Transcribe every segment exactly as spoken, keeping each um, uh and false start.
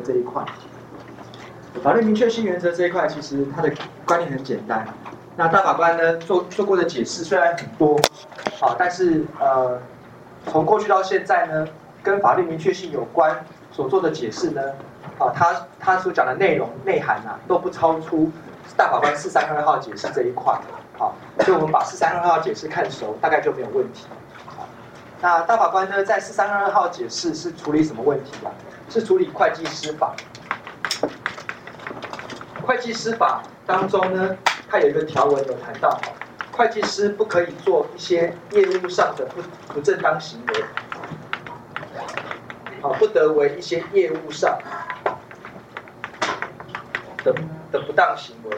这一块。法律明确性原则这一块，其实它的观念很简单。那大法官呢做做过的解释虽然很多，啊，但是呃，从过去到现在呢，跟法律明确性有关所做的解释呢，啊，他他所讲的内容内涵啊，都不超出大法官四三二号解释这一块。好，所以我们把四三二号解释看熟，大概就没有问题。好，那大法官呢，在四三二号解释是处理什么问题啊？是处理会计师法。会计师法当中呢，它有一个条文有谈到，会计师不可以做一些业务上的不不正当行为，啊，不得为一些业务上的的不当行为，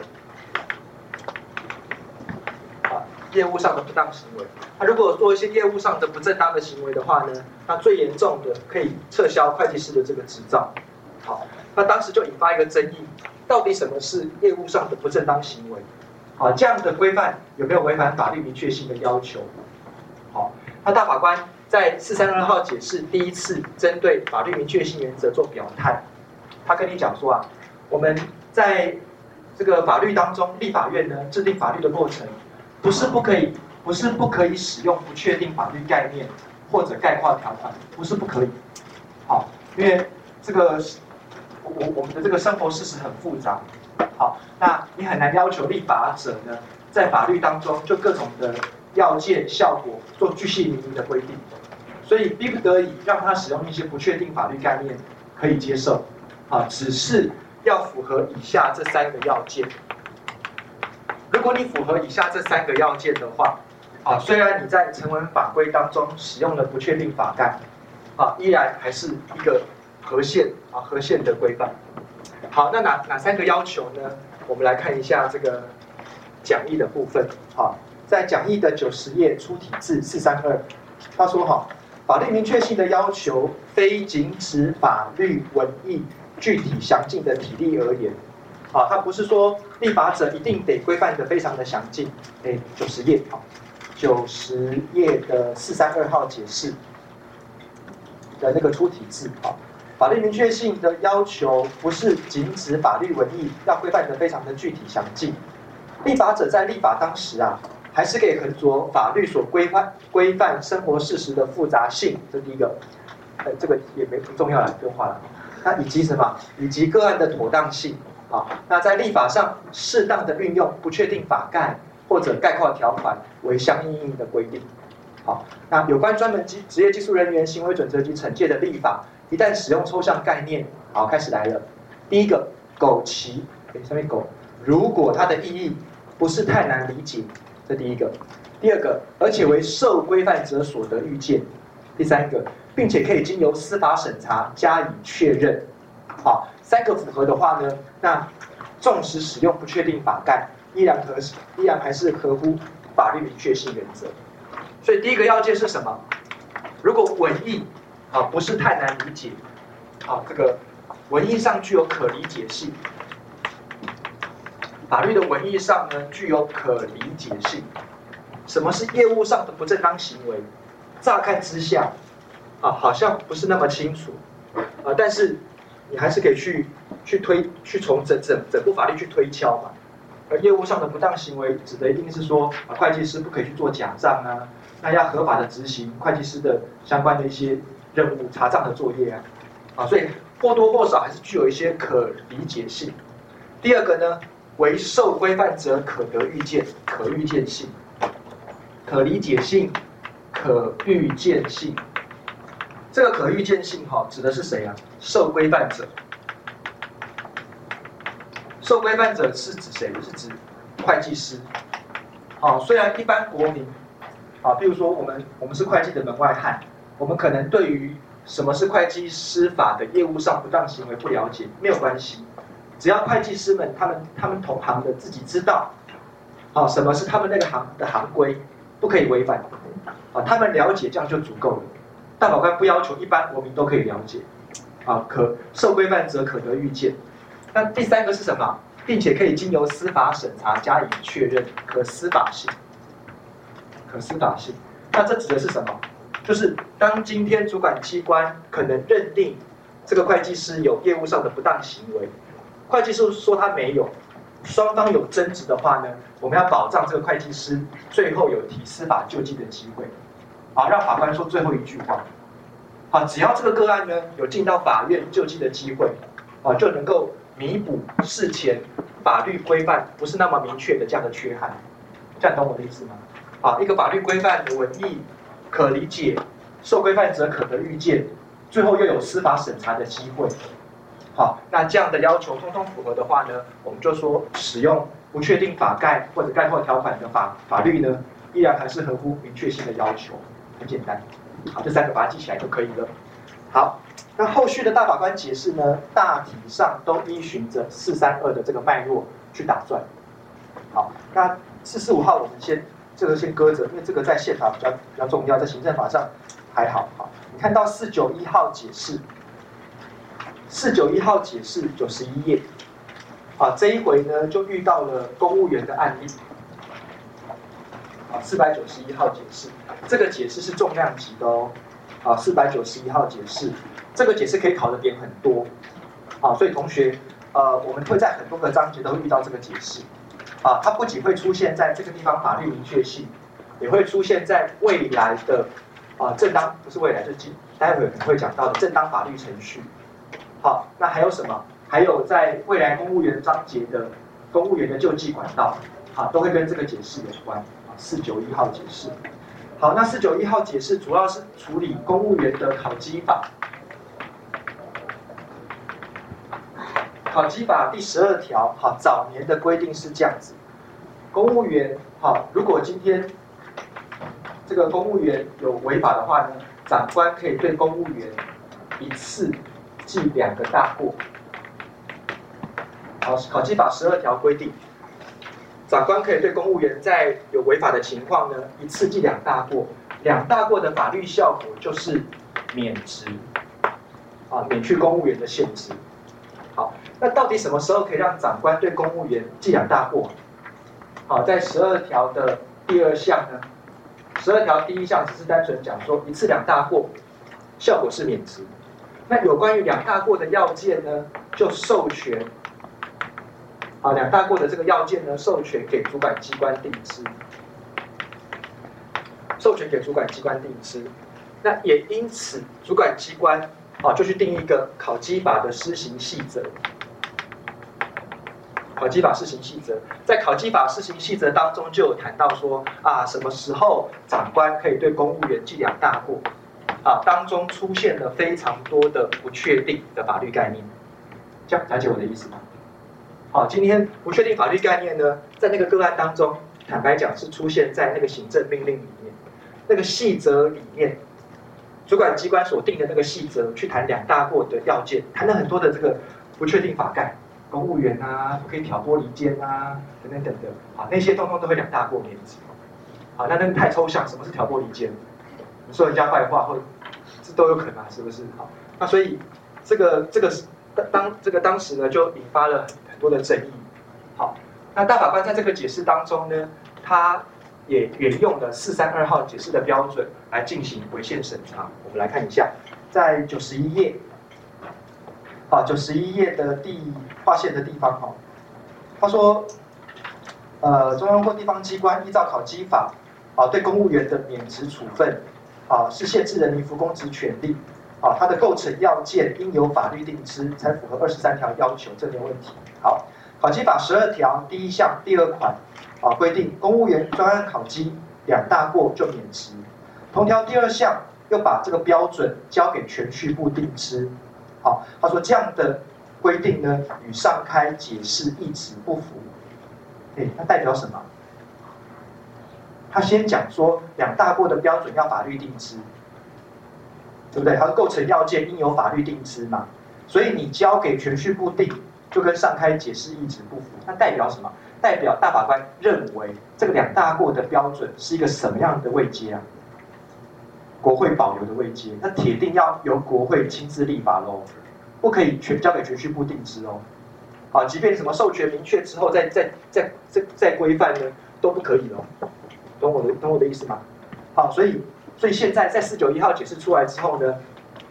啊，业务上的不当行为。那、啊、如果做一些业务上的不正当的行为的话呢，那最严重的可以撤销会计师的这个执照。好，那当时就引发一个争议。到底什么是业务上的不正当行为？好，这样的规范有没有违反法律明确性的要求？好，那大法官在四三二号解释第一次针对法律明确性原则做表态，他跟你讲说啊，我们在这个法律当中，立法院呢制定法律的过程，不是不可以，不是不可以使用不确定法律概念或者概括条款，不是不可以。好，因为这个。我我们的这个生活事实很复杂，好，那你很难要求立法者呢，在法律当中就各种的要件、效果做巨细靡遗的规定，所以逼不得已让他使用一些不确定法律概念可以接受，啊，只是要符合以下这三个要件。如果你符合以下这三个要件的话，啊，虽然你在成文法规当中使用了不确定法概，啊，依然还是一个。合宪啊，合宪的规范。好，那哪哪三个要求呢？我们来看一下这个讲义的部分。好，在讲义的九十页出题字四三二，他说哈，法律明确性的要求，非仅指法律文义具体详尽的体例而言。啊，它不是说立法者一定得规范的非常的详尽。哎，九十页好，九十页的四三二号解释的那个出题字啊。法律明确性的要求不是仅指法律文义要规范得非常的具体详尽，立法者在立法当时啊，还是可以衡着法律所规范规范生活事实的复杂性，这第一个，呃，这个也没不重要了，不用画了。那以及什么？以及个案的妥当性啊，那在立法上适当的运用不确定法概或者概括条款为相应应的规定。好，那有关专门职职业技术人员行为准则及惩戒的立法。一旦使用抽象概念，好，开始来了。第一个，苟其，给上面苟，如果它的意义不是太难理解，这第一个。第二个，而且为受规范者所得预见。第三个，并且可以经由司法审查加以确认。好，三个符合的话呢，那纵使使用不确定法概，依然合依然还是合乎法律明确性原则。所以第一个要件是什么？如果文义啊，不是太难理解，啊，这个文义上具有可理解性，法律的文义上呢具有可理解性。什么是业务上的不正当行为？乍看之下，啊，好像不是那么清楚，啊，但是你还是可以去去推去从整整整部法律去推敲嘛。而业务上的不当行为，指的一定是说，啊，会计师不可以去做假账啊，那要合法的执行会计师的相关的一些任务查账的作业啊，啊，所以或多或少还是具有一些可理解性。第二个呢，为受规范者可得预见，可预见性、可理解性、可预见性。这个可预见性哈、哦，指的是谁啊？受规范者。受规范者是指谁？是指会计师。啊，虽然一般国民啊，比如说我们我们是会计的门外汉。我们可能对于什么是会计师法的业务上不当行为不了解，没有关系，只要会计师们他们他们同行的自己知道，啊，什么是他们那个行的行规，不可以违反，啊，他们了解这样就足够了。大法官不要求一般国民都可以了解，啊，可受规范者可得预见。那第三个是什么？并且可以经由司法审查加以确认，可司法性，可司法性。那这指的是什么？就是当今天主管机关可能认定这个会计师有业务上的不当行为，会计师说他没有，双方有争执的话呢，我们要保障这个会计师最后有提司法救济的机会，好，让法官说最后一句话。好，只要这个个案呢有进到法院救济的机会，啊，就能够弥补事前法律规范不是那么明确的这样的缺憾。这样懂我的意思吗？啊，一个法律规范的文义可理解，受规范者可得预见，最后又有司法审查的机会。好，那这样的要求通通符合的话呢，我们就说使用不确定法概或者概括条款的法法律呢，依然还是合乎明确性的要求。很简单，好，这三个把它记起来就可以了。好，那后续的大法官解释呢，大体上都依循着四三二的这个脉络去打算。好，那四四五号我们先这个先搁着，因为这个在宪法比较比较重要，在行政法上还好。好，你看到四九一号解释，四九一号解释九十一页，啊，这一回呢就遇到了公务员的案例。啊，四百九十一号解释，这个解释是重量级的哦。啊，四百九十一号解释，这个解释可以考的点很多。啊，所以同学，呃，我们会在很多个章节都会遇到这个解释。啊，它不仅会出现在这个地方法律明确性，也会出现在未来的啊正当，不是未来，就是今待会可能会讲到的正当法律程序。好，那还有什么？还有在未来公务员章节的公务员的救济管道，啊，都会跟这个解释有关。啊，四九一号解释。好，那四九一号解释主要是处理公务员的考绩法。考绩法第十二条，好，早年的规定是这样子：公务员，好，如果今天这个公务员有违法的话呢，长官可以对公务员一次记两个大过。好，考绩法十二条规定，长官可以对公务员在有违法的情况呢，一次记两大过。两大过的法律效果就是免职，啊，免去公务员的现职。好，那到底什么时候可以让长官对公务员记两大过？好，在十二条的第二项呢，十二条第一项只是单纯讲说一次两大过，效果是免职。那有关于两大过的要件呢，就授权。啊，两大过的这个要件呢，授权给主管机关定之，授权给主管机关定之。那也因此，主管机关啊就去定一个考绩法的施行细则。考绩法施行细则，在考绩法施行细则当中就有谈到说啊，什么时候长官可以对公务员记两大过？啊，当中出现了非常多的不确定的法律概念。这样了解我的意思吗？好，今天不确定法律概念呢，在那个个案当中，坦白讲是出现在那个行政命令里面，那个细则里面，主管机关所定的那个细则去谈两大过的要件，谈了很多的这个不确定法概，公务员啊，不可以挑拨离间啊，等等等的，啊，那些通通都会两大过免职。好，那那个太抽象，什么是挑拨离间？你说人家坏话或这都有可能，是不是？好，那所以这个这个当这个当时呢，就引发了很多的争议。好，那大法官在这个解释当中呢，他也沿用了四三二号解释的标准来进行违宪审查。我们来看一下，在九十一页，啊，九十一页的第划线的地方，哈，他说，呃，中央或地方机关依照考绩法，啊，对公务员的免职处分，啊，是限制人民服公职权利。啊，它的构成要件应由法律定之，才符合二十三条要求，这没有问题。好，考绩法十二条第一项第二款啊规定，公务员专案考绩两大过就免职。同条第二项又把这个标准交给铨叙部定之。好，他说这样的规定呢，与上开解释一旨不符。哎，那代表什么？他先讲说两大过的标准要法律定之。对不对？它的构成要件应由法律定之嘛，所以你交给铨叙部定，就跟上开解释一旨不符。那代表什么？代表大法官认为这个两大过的标准是一个什么样的位阶啊？国会保留的位阶，那铁定要由国会亲自立法喽，不可以全交给铨叙部定之哦。啊，即便什么授权明确之后再再再再再规范呢，都不可以哦。懂我的懂我的意思吗？好，所以。所以现在在四九一号解释出来之后呢，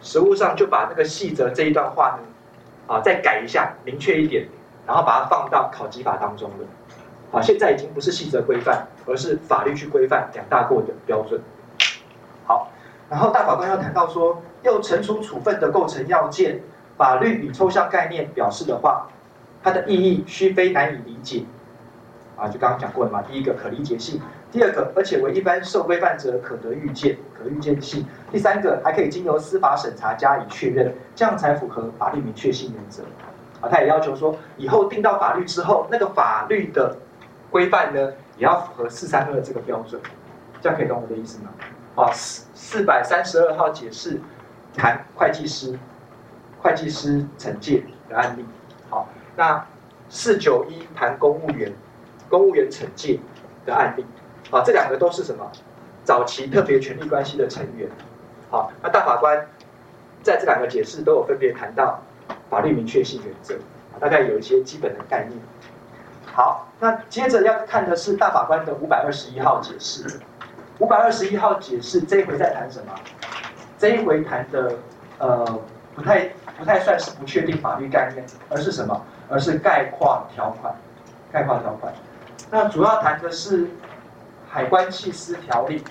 实务上就把那个细则这一段话呢，啊再改一下，明确一点，然后把它放到考级法当中了。啊，现在已经不是细则规范，而是法律去规范两大过的标准。好，然后大法官要谈到说，又惩处处分的构成要件，法律以抽象概念表示的话，它的意义须非难以理解。啊，就刚刚讲过了嘛，第一个可理解性，第二个而且为一般受规范者可得预见，可预见性，第三个还可以经由司法审查加以确认，这样才符合法律明确性原则。啊，他也要求说，以后定到法律之后，那个法律的规范呢，也要符合四三二这个标准，这样可以懂我的意思吗？啊，四四百三十二号解释谈会计师，会计师惩戒的案例。好，那四九一谈公务员。公务员惩戒的案例，啊，这两个都是什么？早期特别权利关系的成员。好，那大法官在这两个解释都有分别谈到法律明确性原则，大概有一些基本的概念。好，那接着要看的是大法官的五百二十一号解释。五百二十一号解释这一回在谈什么？这一回谈的呃不太不太算是不确定法律概念，而是什么？而是概括条款。概括条款。那主要谈的是海关缉私条例，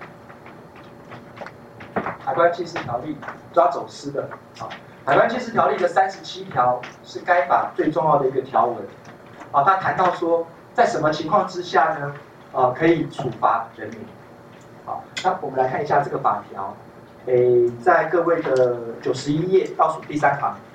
海关缉私条例抓走私的啊，海关缉私条例的三十七条是该法最重要的一个条文啊。他谈到说，在什么情况之下呢？啊，可以处罚人民。好，那我们来看一下这个法条，诶，在各位的九十一页倒数第三行。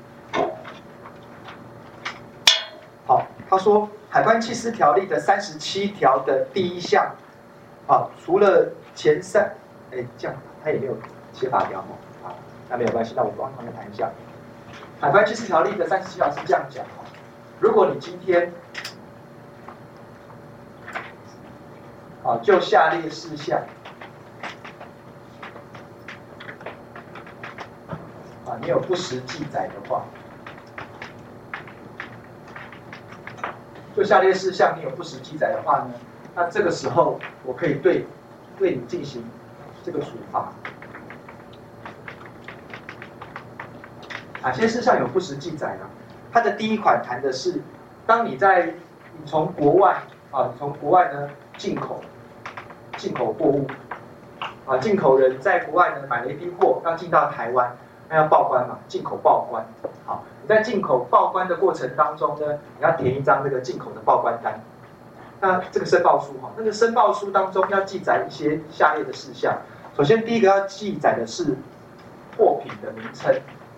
好，他说。海关缉私条例的三十七条的第一项，啊，除了前三，哎，这样他也没有写法条哦，啊，那没有关系，那我帮同学谈一下。海关缉私条例的三十七条是这样讲哦，如果你今天，啊，就下列事项，啊，你有不实记载的话。就下列事项你有不实记载的话呢，那这个时候我可以对对你进行这个处罚。哪些事项有不实记载呢？它的第一款谈的是，当你在你从国外啊，从国外呢进口进口货物啊，进口人在国外呢买了一批货要进到台湾，那要报关嘛，进口报关。好，你在进口报关的过程当中呢，你要填一张这个进口的报关单。那这个申报书哈，那个申报书当中要记载一些下列的事项。首先，第一个要记载的是货品的名称。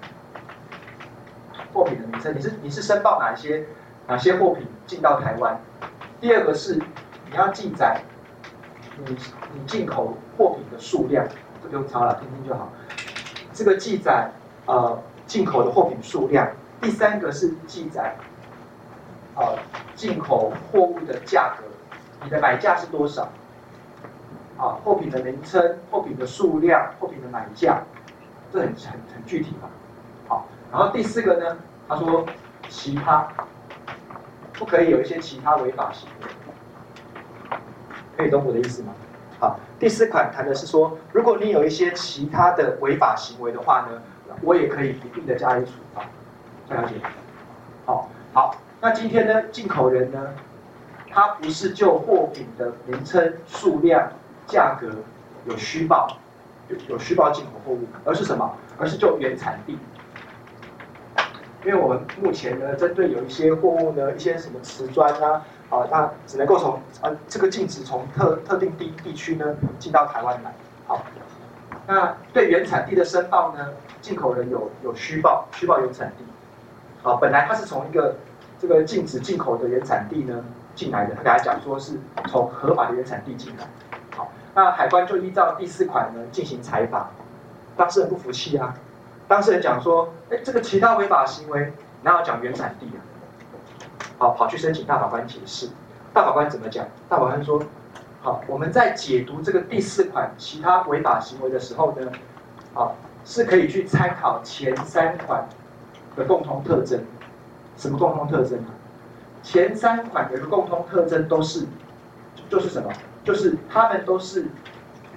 货品的名称，你是你是申报哪些哪些货品进到台湾？第二个是你要记载你你进口货品的数量，这不用抄了，听听就好。这个记载呃。进口的货品数量，第三个是记载，呃，进口货物的价格，你的买价是多少？啊，货品的名称、货品的数量、货品的买价，这很很很具体嘛。好，然后第四个呢，他说其他，不可以有一些其他违法行为，可以懂我的意思吗？好，第四款谈的是说，如果你有一些其他的违法行为的话呢？我也可以一并的加以处罚，了解？好，好，那今天呢，进口人呢，他不是就货品的名称、数量、价格有虚报，有有虚报进口货物，而是什么？而是就原产地。因为我们目前呢，针对有一些货物呢，一些什么瓷砖啊，啊，那只能够从啊这个禁止从特特定地地区呢进到台湾来。好，那对原产地的申报呢？进口人有有虚报，虚报原产地，啊，本来他是从一个这个禁止进口的原产地呢进来的，他给他讲说是从合法的原产地进来，好，那海关就依照第四款呢进行采访，当事人不服气啊，当事人讲说，哎，这个其他违法行为哪有讲原产地啊？好，跑去申请大法官解释，大法官怎么讲？大法官说，好，我们在解读这个第四款其他违法行为的时候呢，好。是可以去参考前三款的共同特征。什么共同特征啊？前三款有一个共同特征都是，就是什么？就是他们都是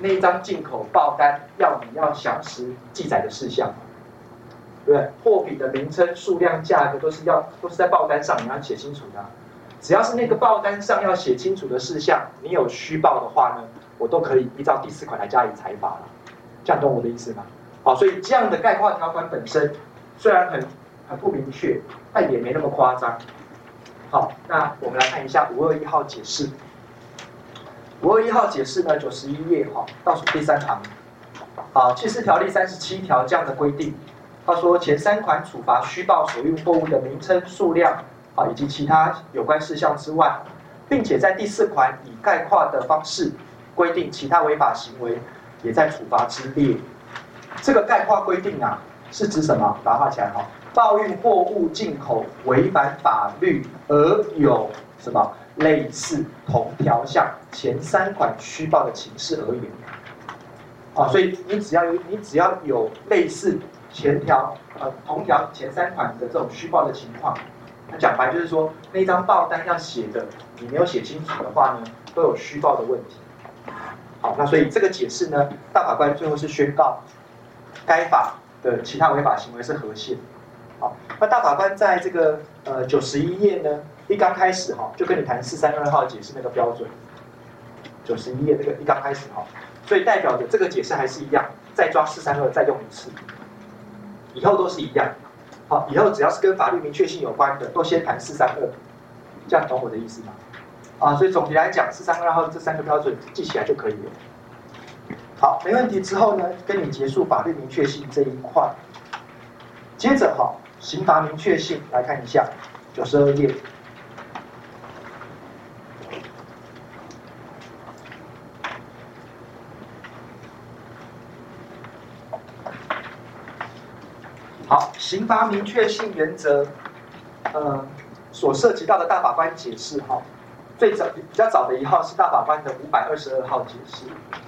那一张进口报单要你要详实记载的事项，对不对？货品的名称、数量、价格都是要都是在报单上你要写清楚的、啊。只要是那个报单上要写清楚的事项，你有虚报的话呢，我都可以依照第四款来加以裁罚了。这样懂我的意思吗？好，所以这样的概括条款本身虽然很很不明确，但也没那么夸张。好，那我们来看一下五二一号解释。五二一号解释呢，九十一页哈，倒数第三行。好，契士条例三十七条这样的规定，他说前三款处罚虚报所运货物的名称、数量啊以及其他有关事项之外，并且在第四款以概括的方式规定其他违法行为也在处罚之列。这个概括规定啊，是指什么？把它画起来哈。报运货物进口违反法律而有什么类似同条项前三款虚报的情事而言。啊，所以你只要有你只要有类似前条呃同条前三款的这种虚报的情况，那讲白就是说那张报单要写的你没有写清楚的话呢，都有虚报的问题。好，那所以这个解释呢，大法官最后是宣告该法的其他违法行为是合宪。好，那大法官在这个呃九十一页呢，一刚开始哈，就跟你谈四三二号解释那个标准。九十一页这个一刚开始哈，所以代表的这个解释还是一样，再抓四三二再用一次，以后都是一样。好，以后只要是跟法律明确性有关的，都先谈四三二，这样懂我的意思吗？啊，所以总体来讲，四三二号这三个标准记起来就可以了。好，没问题之后呢，跟你结束法律明确性这一块。接着哈，刑罚明确性来看一下，九十二页。好，刑罚明确性原则，呃，所涉及到的大法官解释哈，最早比较早的一号是大法官的五百二十二号解释。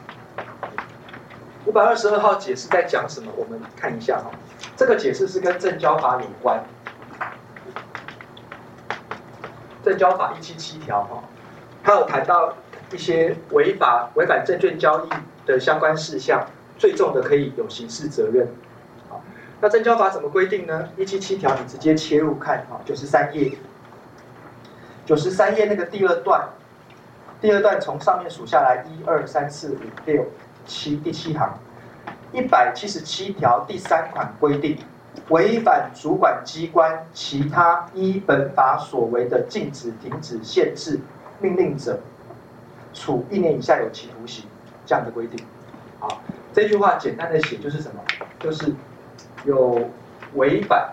五百二十二号解释在讲什么？我们看一下哈，这个解释是跟证交法有关。证交法一七七条哈，它有谈到一些违法违反证券交易的相关事项，最重的可以有刑事责任。好，那证交法怎么规定呢？一七七条你直接切入看哈，九十三页，九十三页那个第二段，第二段从上面数下来，一二三四五六七，第七行，一百七十七条第三款规定，违反主管机关其他依本法所为的禁止、停止、限制、命令者，处一年以下有期徒刑这样的规定。好，这句话简单的写就是什么？就是有违反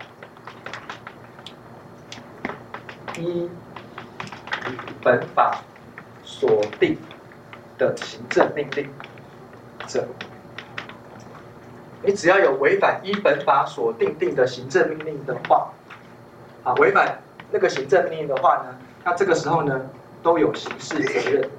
依本法所定的行政命令者，你只要有违反依本法所定定的行政命令的话，啊，违反那个行政命令的话呢，那这个时候呢都有刑事责任，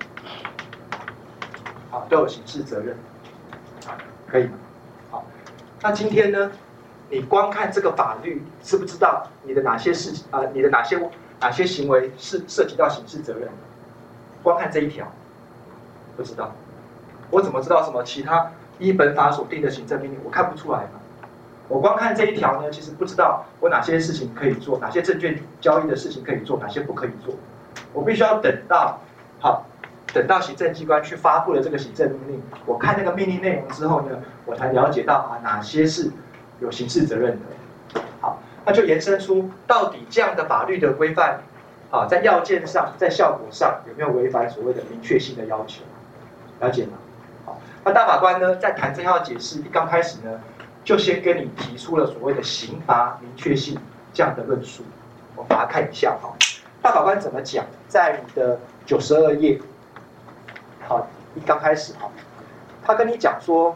啊，都有刑事责任，可以吗？好，那今天呢，你光看这个法律，知不知道你的哪些事情啊、呃，你的哪些哪些行为是涉及到刑事责任的？光看这一条，不知道。我怎么知道什么其他依本法所定的行政命令？我看不出来嘛。我光看这一条呢，其实不知道我哪些事情可以做，哪些证券交易的事情可以做，哪些不可以做。我必须要等到好，等到行政机关去发布了这个行政命令，我看那个命令内容之后呢，我才了解到啊哪些是有刑事责任的。好，那就延伸出到底这样的法律的规范，啊，在要件上，在效果上有没有违反所谓的明确性的要求？了解吗？好，那大法官呢，在谈这套解释一刚开始呢，就先跟你提出了所谓的刑罚明确性这样的论述。我们把它看一下哈，大法官怎么讲？在你的九十二页，好，一刚开始哈，他跟你讲说，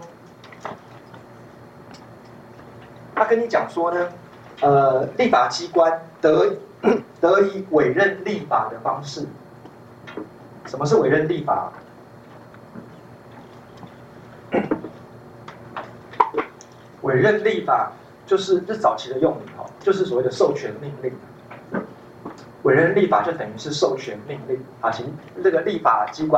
他跟你讲说呢，呃，立法机关得得以委任立法的方式。什么是委任立法？委任立法就是日早期的用语哈，就是所谓的授权命令。委任立法就等于是授权命令啊，行，这个立法机关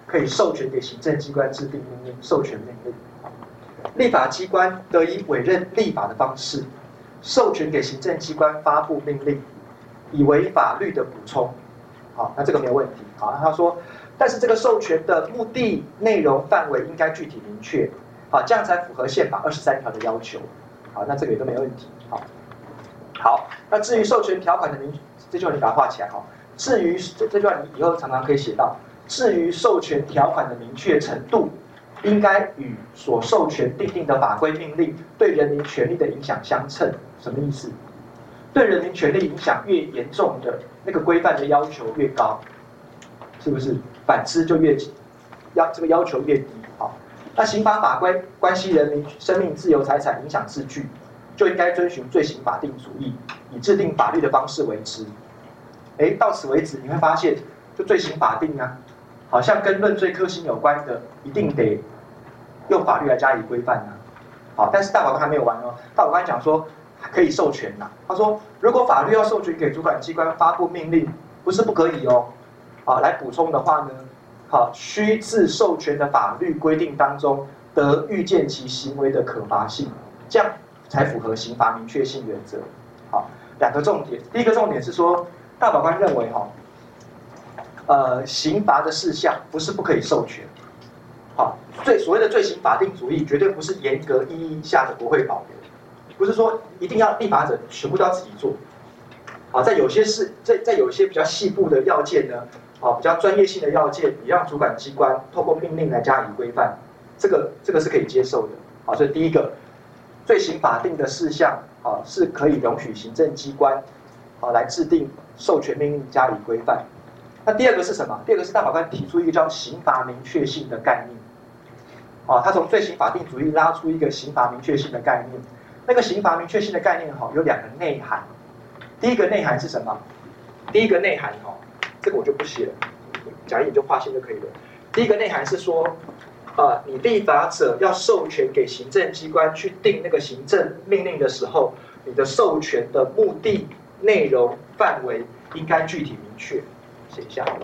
可以授权给行政机关制定命令、授权命令。立法机关得以委任立法的方式，授权给行政机关发布命令，以为法律的补充。好，那这个没有问题。好，他说，但是这个授权的目的、内容、范围应该具体明确。好，这样才符合宪法二十三条的要求。好，那这个也都没有问题。好，好，那至于授权条款的明，这句话你把它画起来哈。至于这这句话你以后常常可以写到，至于授权条款的明确程度，应该与所授权订定的法规命令对人民权利的影响相称。什么意思？对人民权利影响越严重的那个规范的要求越高，是不是？反之就越要这个要求越低。好，那刑法法规关系人民生命、自由、财产影响字句，就应该遵循罪刑法定主义，以制定法律的方式为之。哎，到此为止，你会发现，就罪刑法定啊，好像跟论罪科刑有关的，一定得用法律来加以规范啊。好，但是大法官还没有完哦，大法官讲说可以授权呐、啊。他说，如果法律要授权给主管机关发布命令，不是不可以哦。好，来补充的话呢，好，须自授权的法律规定当中得预见其行为的可罚性，这样才符合刑罚明确性原则。好，两个重点，第一个重点是说，大法官认为哈，呃，刑罚的事项不是不可以授权。好，罪所谓的罪刑法定主义，绝对不是严格意义下的国会保留，不是说一定要立法者全部都要自己做。好，在有些事，在在有些比较细部的要件呢，啊，比较专业性的要件，也让主管机关透过命令来加以规范，这个这个是可以接受的。好，所以第一个，罪刑法定的事项，啊，是可以容许行政机关，啊，来制定授权命令加以规范。那第二个是什么？第二个是大法官提出一个叫刑罚明确性的概念。啊，他从罪刑法定主义拉出一个刑罚明确性的概念。那个刑罚明确性的概念，哈，有两个内涵。第一个内涵是什么？第一个内涵，哈，这个我就不写了，讲义就划线就可以了。第一个内涵是说，啊，你立法者要授权给行政机关去定那个行政命令的时候，你的授权的目的、内容、范围应该具体明确。写一下好了。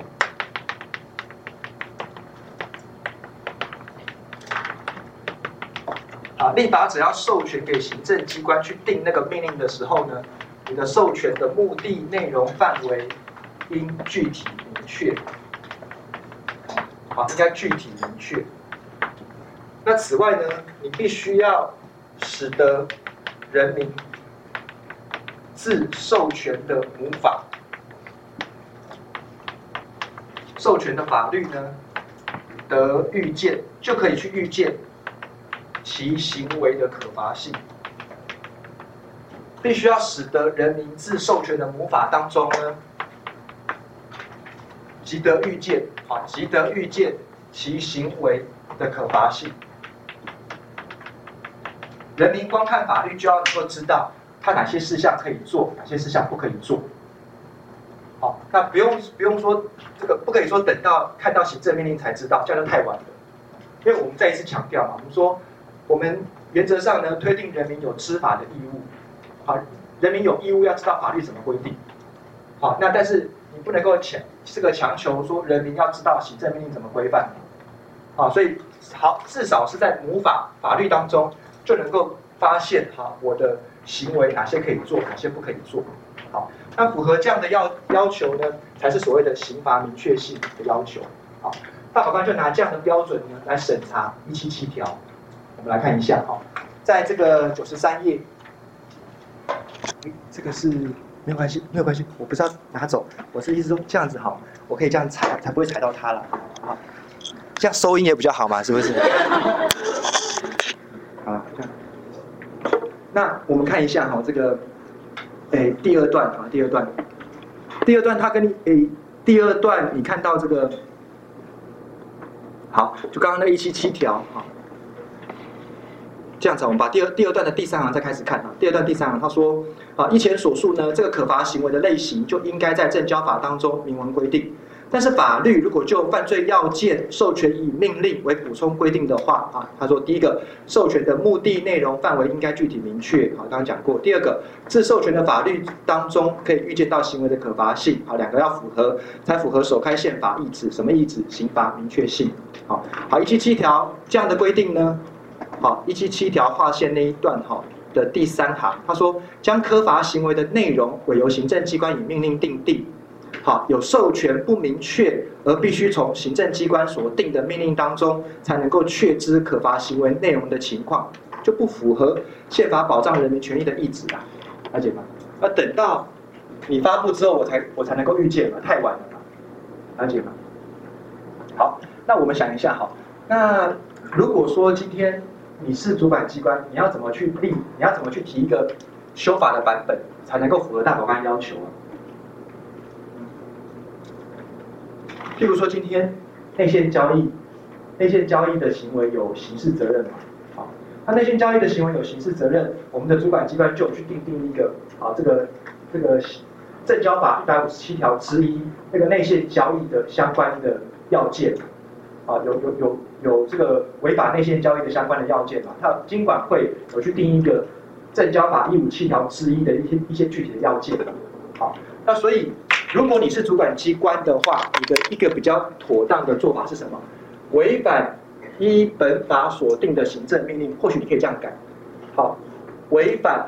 啊，立法者要授权给行政机关去定那个命令的时候呢，你的授权的目的、内容、范围应具体明确。好，应该具体明确。那此外呢，你必须要使得人民自授权的母法。授权的法律呢，得预见，就可以去预见其行为的可罚性。必须要使得人民自授权的母法当中呢，即得预见，啊，即得预见其行为的可罚性。人民光看法律就要能够知道，他哪些事项可以做，哪些事项不可以做。好，那不用不用说这个，不可以说等到看到行政命令才知道，这样就太晚了。因为我们再一次强调嘛，我们说我们原则上呢，推定人民有知法的义务。好，人民有义务要知道法律怎么规定。好，那但是你不能够强这个强求说人民要知道行政命令怎么规范。好，所以好，至少是在母法法律当中就能够发现哈，我的行为哪些可以做，哪些不可以做。好，那符合这样的要要求呢，才是所谓的刑罚明确性的要求。好，大法官就拿这样的标准呢来审查一七七条。我们来看一下哈，在这个九十三页，这个是没有关系，没有关系，我不是要拿走，我是意思说这样子好，我可以这样踩，才不会踩到它了。好，这样收音也比较好嘛，是不是？好，这样。那我们看一下哈，这个。诶，第二段啊，第二段，第二段它跟你诶，第二段你看到这个，好，就刚刚那一七七条啊，这样子，我们把第二第二段的第三行再开始看啊。第二段第三行他说啊，依前所述呢，这个可罚行为的类型就应该在证交法当中明文规定。 但是法律如果就犯罪要件授权以命令为补充规定的话，啊，他说第一个，授权的目的、内容、范围应该具体明确，好，刚刚讲过。第二个，自授权的法律当中可以预见到行为的可罚性，好，两个要符合，才符合首开宪法意旨。什么意旨？刑罚明确性。好，好，一七七条这样的规定呢，好，一七七条划线那一段，哈。的第三行，他说将科罚行为的内容委由行政机关以命令订定。好，有授权不明确，而必须从行政机关所定的命令当中才能够确知可罚行为内容的情况，就不符合宪法保障人民权益的意旨啊，了解吗？要等到你发布之后，我才我才能够预见嘛，太晚了嘛，了解吗？好，那我们想一下，好，那如果说今天你是主管机关，你要怎么去立？你要怎么去提一个修法的版本，才能够符合大法官要求啊？譬如说，今天内线交易，内线交易的行为有刑事责任嘛？好，那内线交易的行为有刑事责任，我们的主管机关就有去订定一个啊，这个这个证交法一百五十七条之一那个内线交易的相关的要件。啊，有有有有这个违法内线交易的相关的要件嘛？它金管会有去定一个证交法一五七条之一的一些一些具体的要件。好，那所以如果你是主管机关的话，你的一个比较妥当的做法是什么？违反依本法所定的行政命令，或许你可以这样改。好，违反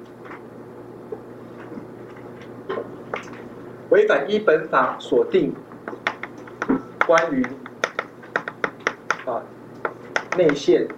违反依本法所定关于啊，内线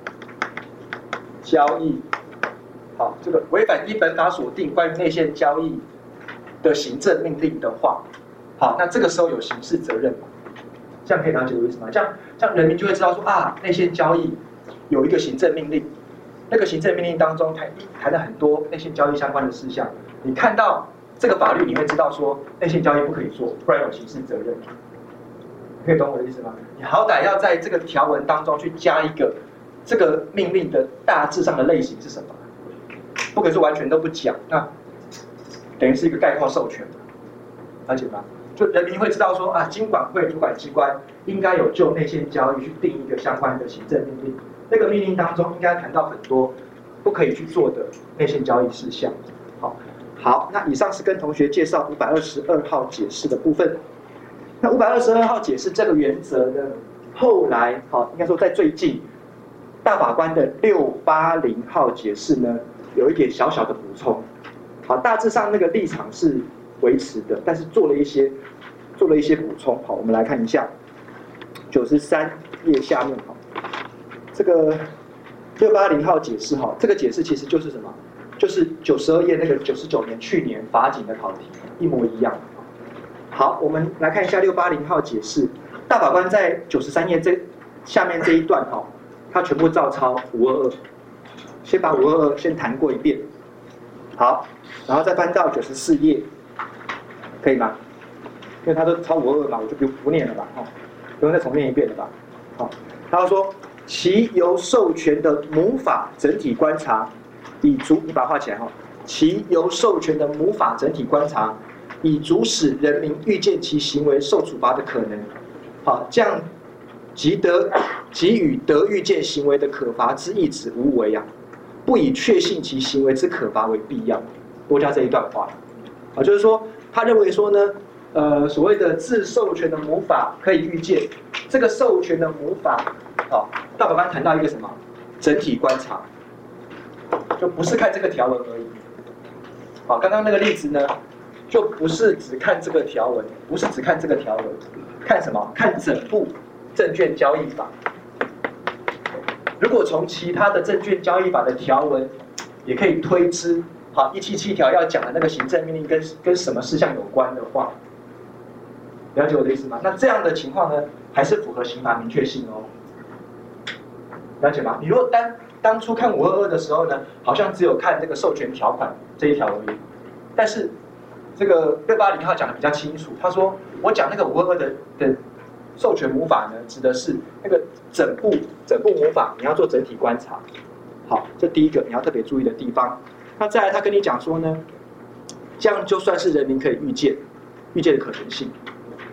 交易，好，这个违反依本法所定关于内线交易的行政命令的话，好，那这个时候有刑事责任嘛？这样可以了解我的意思吗？这样，这样人民就会知道说啊，内线交易有一个行政命令，那个行政命令当中谈谈了很多内线交易相关的事项。你看到这个法律，你会知道说内线交易不可以做，不然有刑事责任。可以懂我的意思吗？你好歹要在这个条文当中去加一个这个命令的大致上的类型是什么，不可以说完全都不讲，那等于是一个概括授权，了解吗？就人民会知道说啊，金管会主管机关应该有就内线交易去定一个相关的行政命令，那个命令当中应该谈到很多不可以去做的内线交易事项。好，好，那以上是跟同学介绍五百二十二号解释的部分。那五百二十二号解释这个原则呢，后来好，应该说在最近，大法官的六八零号解释呢，有一点小小的补充。好，大致上那个立场是维持的，但是做了一些做了一些补充。好，我们来看一下九十三页下面哈，这个六八零号解释哈，这个解释其实就是什么？就是九十二页那个九十九年去年法警的考题一模一样。好，我们来看一下六八零号解释。大法官在九十三页这下面这一段哈，他全部照抄五二二，先把五二二先谈过一遍。好，然后再翻到九十四页，可以吗？因为他都抄五二二嘛，我就不不念了吧，哈，不用再重念一遍了吧。好，他说其由授权的母法整体观察，以足，你把它画起来哈。其由授权的母法整体观察。以足使人民预见其行为受处罚的可能，好，这样即得即与得预见行为的可罚之意旨无违啊，不以确信其行为之可罚为必要。多加这一段话，啊，就是说他认为说呢，呃，所谓的自授权的母法可以预见，这个授权的母法，啊，大法官谈到一个什么整体观察，就不是看这个条文而已。好，刚刚那个例子呢？就不是只看这个条文，不是只看这个条文，看什么？看整部证券交易法。如果从其他的证券交易法的条文，也可以推知，好，一七七条要讲的那个行政命令跟跟什么事项有关的话，了解我的意思吗？那这样的情况呢，还是符合刑罚明确性哦，了解吗？你如果单当初看五二二的时候呢，好像只有看这个授权条款这一条而已，但是这个六八零号讲的比较清楚，他说我讲那个五二二的的授权母法呢，指的是那个整部整部母法，你要做整体观察。好，这第一个你要特别注意的地方。那再来，他跟你讲说呢，这样就算是人民可以预见，预见的可能性。好，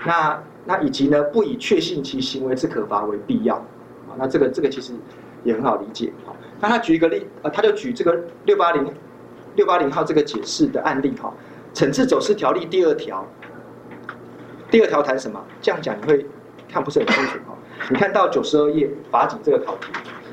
那那以及呢，不以确信其行为之可罚为必要。啊，那这个这个其实也很好理解。好，那他举一个例，呃，他就举这个六八零六八零号这个解释的案例哈，惩治走私条例第二条，第二条谈什么？这样讲你会看不是很清楚哈。你看到九十二页法警这个考题。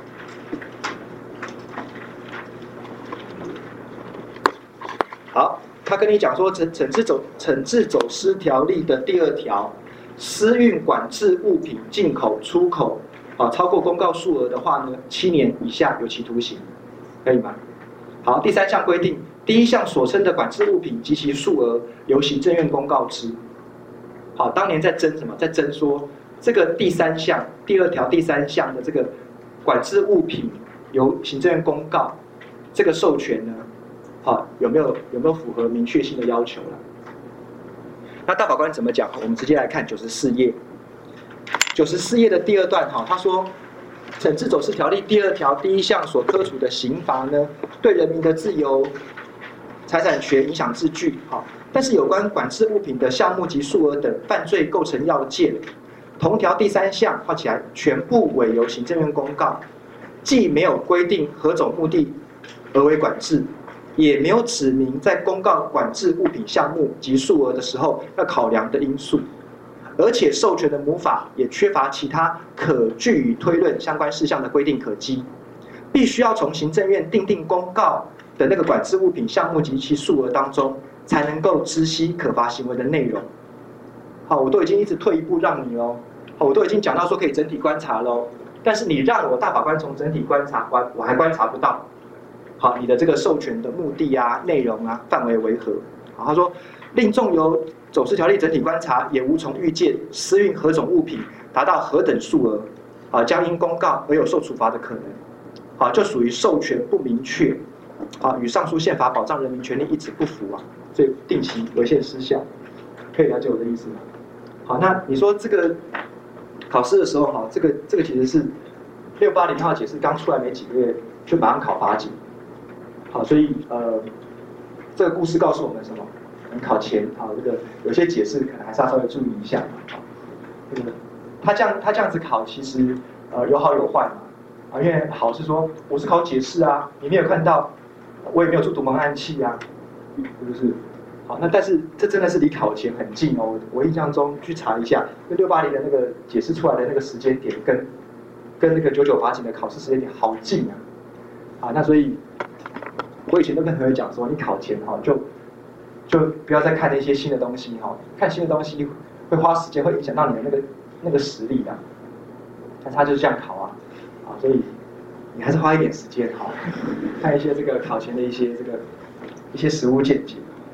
好，他跟你讲说惩惩治走惩治走私条例的第二条，私运管制物品进口、出口啊超过公告数额的话呢，七年以下有期徒刑，可以吗？好，第三项规定，第一项所称的管制物品及其数额由行政院公告之。好，当年在争什么？在争说这个第三项第二条第三项的这个管制物品由行政院公告，这个授权呢？好，有没有有没有符合明确性的要求了？那大法官怎么讲？我们直接来看九十四页。九十四页的第二段，哈，他说，惩治走私条例第二条第一项所科处的刑罚呢，对人民的自由、财产权影响至巨，哈。但是有关管制物品的项目及数额等犯罪构成要件，同条第三项画起来，全部委由行政院公告，既没有规定何种目的而为管制。也没有指明在公告管制物品项目及数额的时候要考量的因素，而且授权的母法也缺乏其他可据以推论相关事项的规定可稽，必须要从行政院订定公告的那个管制物品项目及其数额当中，才能够知悉可罚行为的内容。好，我都已经一直退一步让你喽，好，我都已经讲到说可以整体观察喽，但是你让我大法官从整体观察，我我还观察不到。好，你的这个授权的目的啊、内容啊、范围为何？好，他说，另纵由走私条例整体观察，也无从预见私运何种物品达到何等数额，啊，将因公告而有受处罚的可能。好，就属于授权不明确，好，与上述宪法保障人民权利一直不符啊，所以定期违宪失效。可以了解我的意思吗？好，那你说这个考试的时候，哈，这个这个其实是六八零号解释刚出来没几个月，就马上考法警。好，所以呃，这个故事告诉我们什么？你考前啊，这个有些解释可能还是要稍微注意一下。这个他这样他这样子考，其实呃有好有坏嘛。啊，因为好是说我是考解释啊，你没有看到，我也没有出独门暗器啊，是不是？好，那但是这真的是离考前很近哦。我印象中去查一下，那六八零的那个解释出来的那个时间点跟跟那个九九法警的考试时间点好近啊。啊，那所以。我以前都跟同学讲说，你考前哈就就不要再看那些新的东西哈，看新的东西会花时间，会影响到你的那个那个实力的。但是他就是这样考啊，啊，所以你还是花一点时间哈，看一些这个考前的一些这个一些实务见解。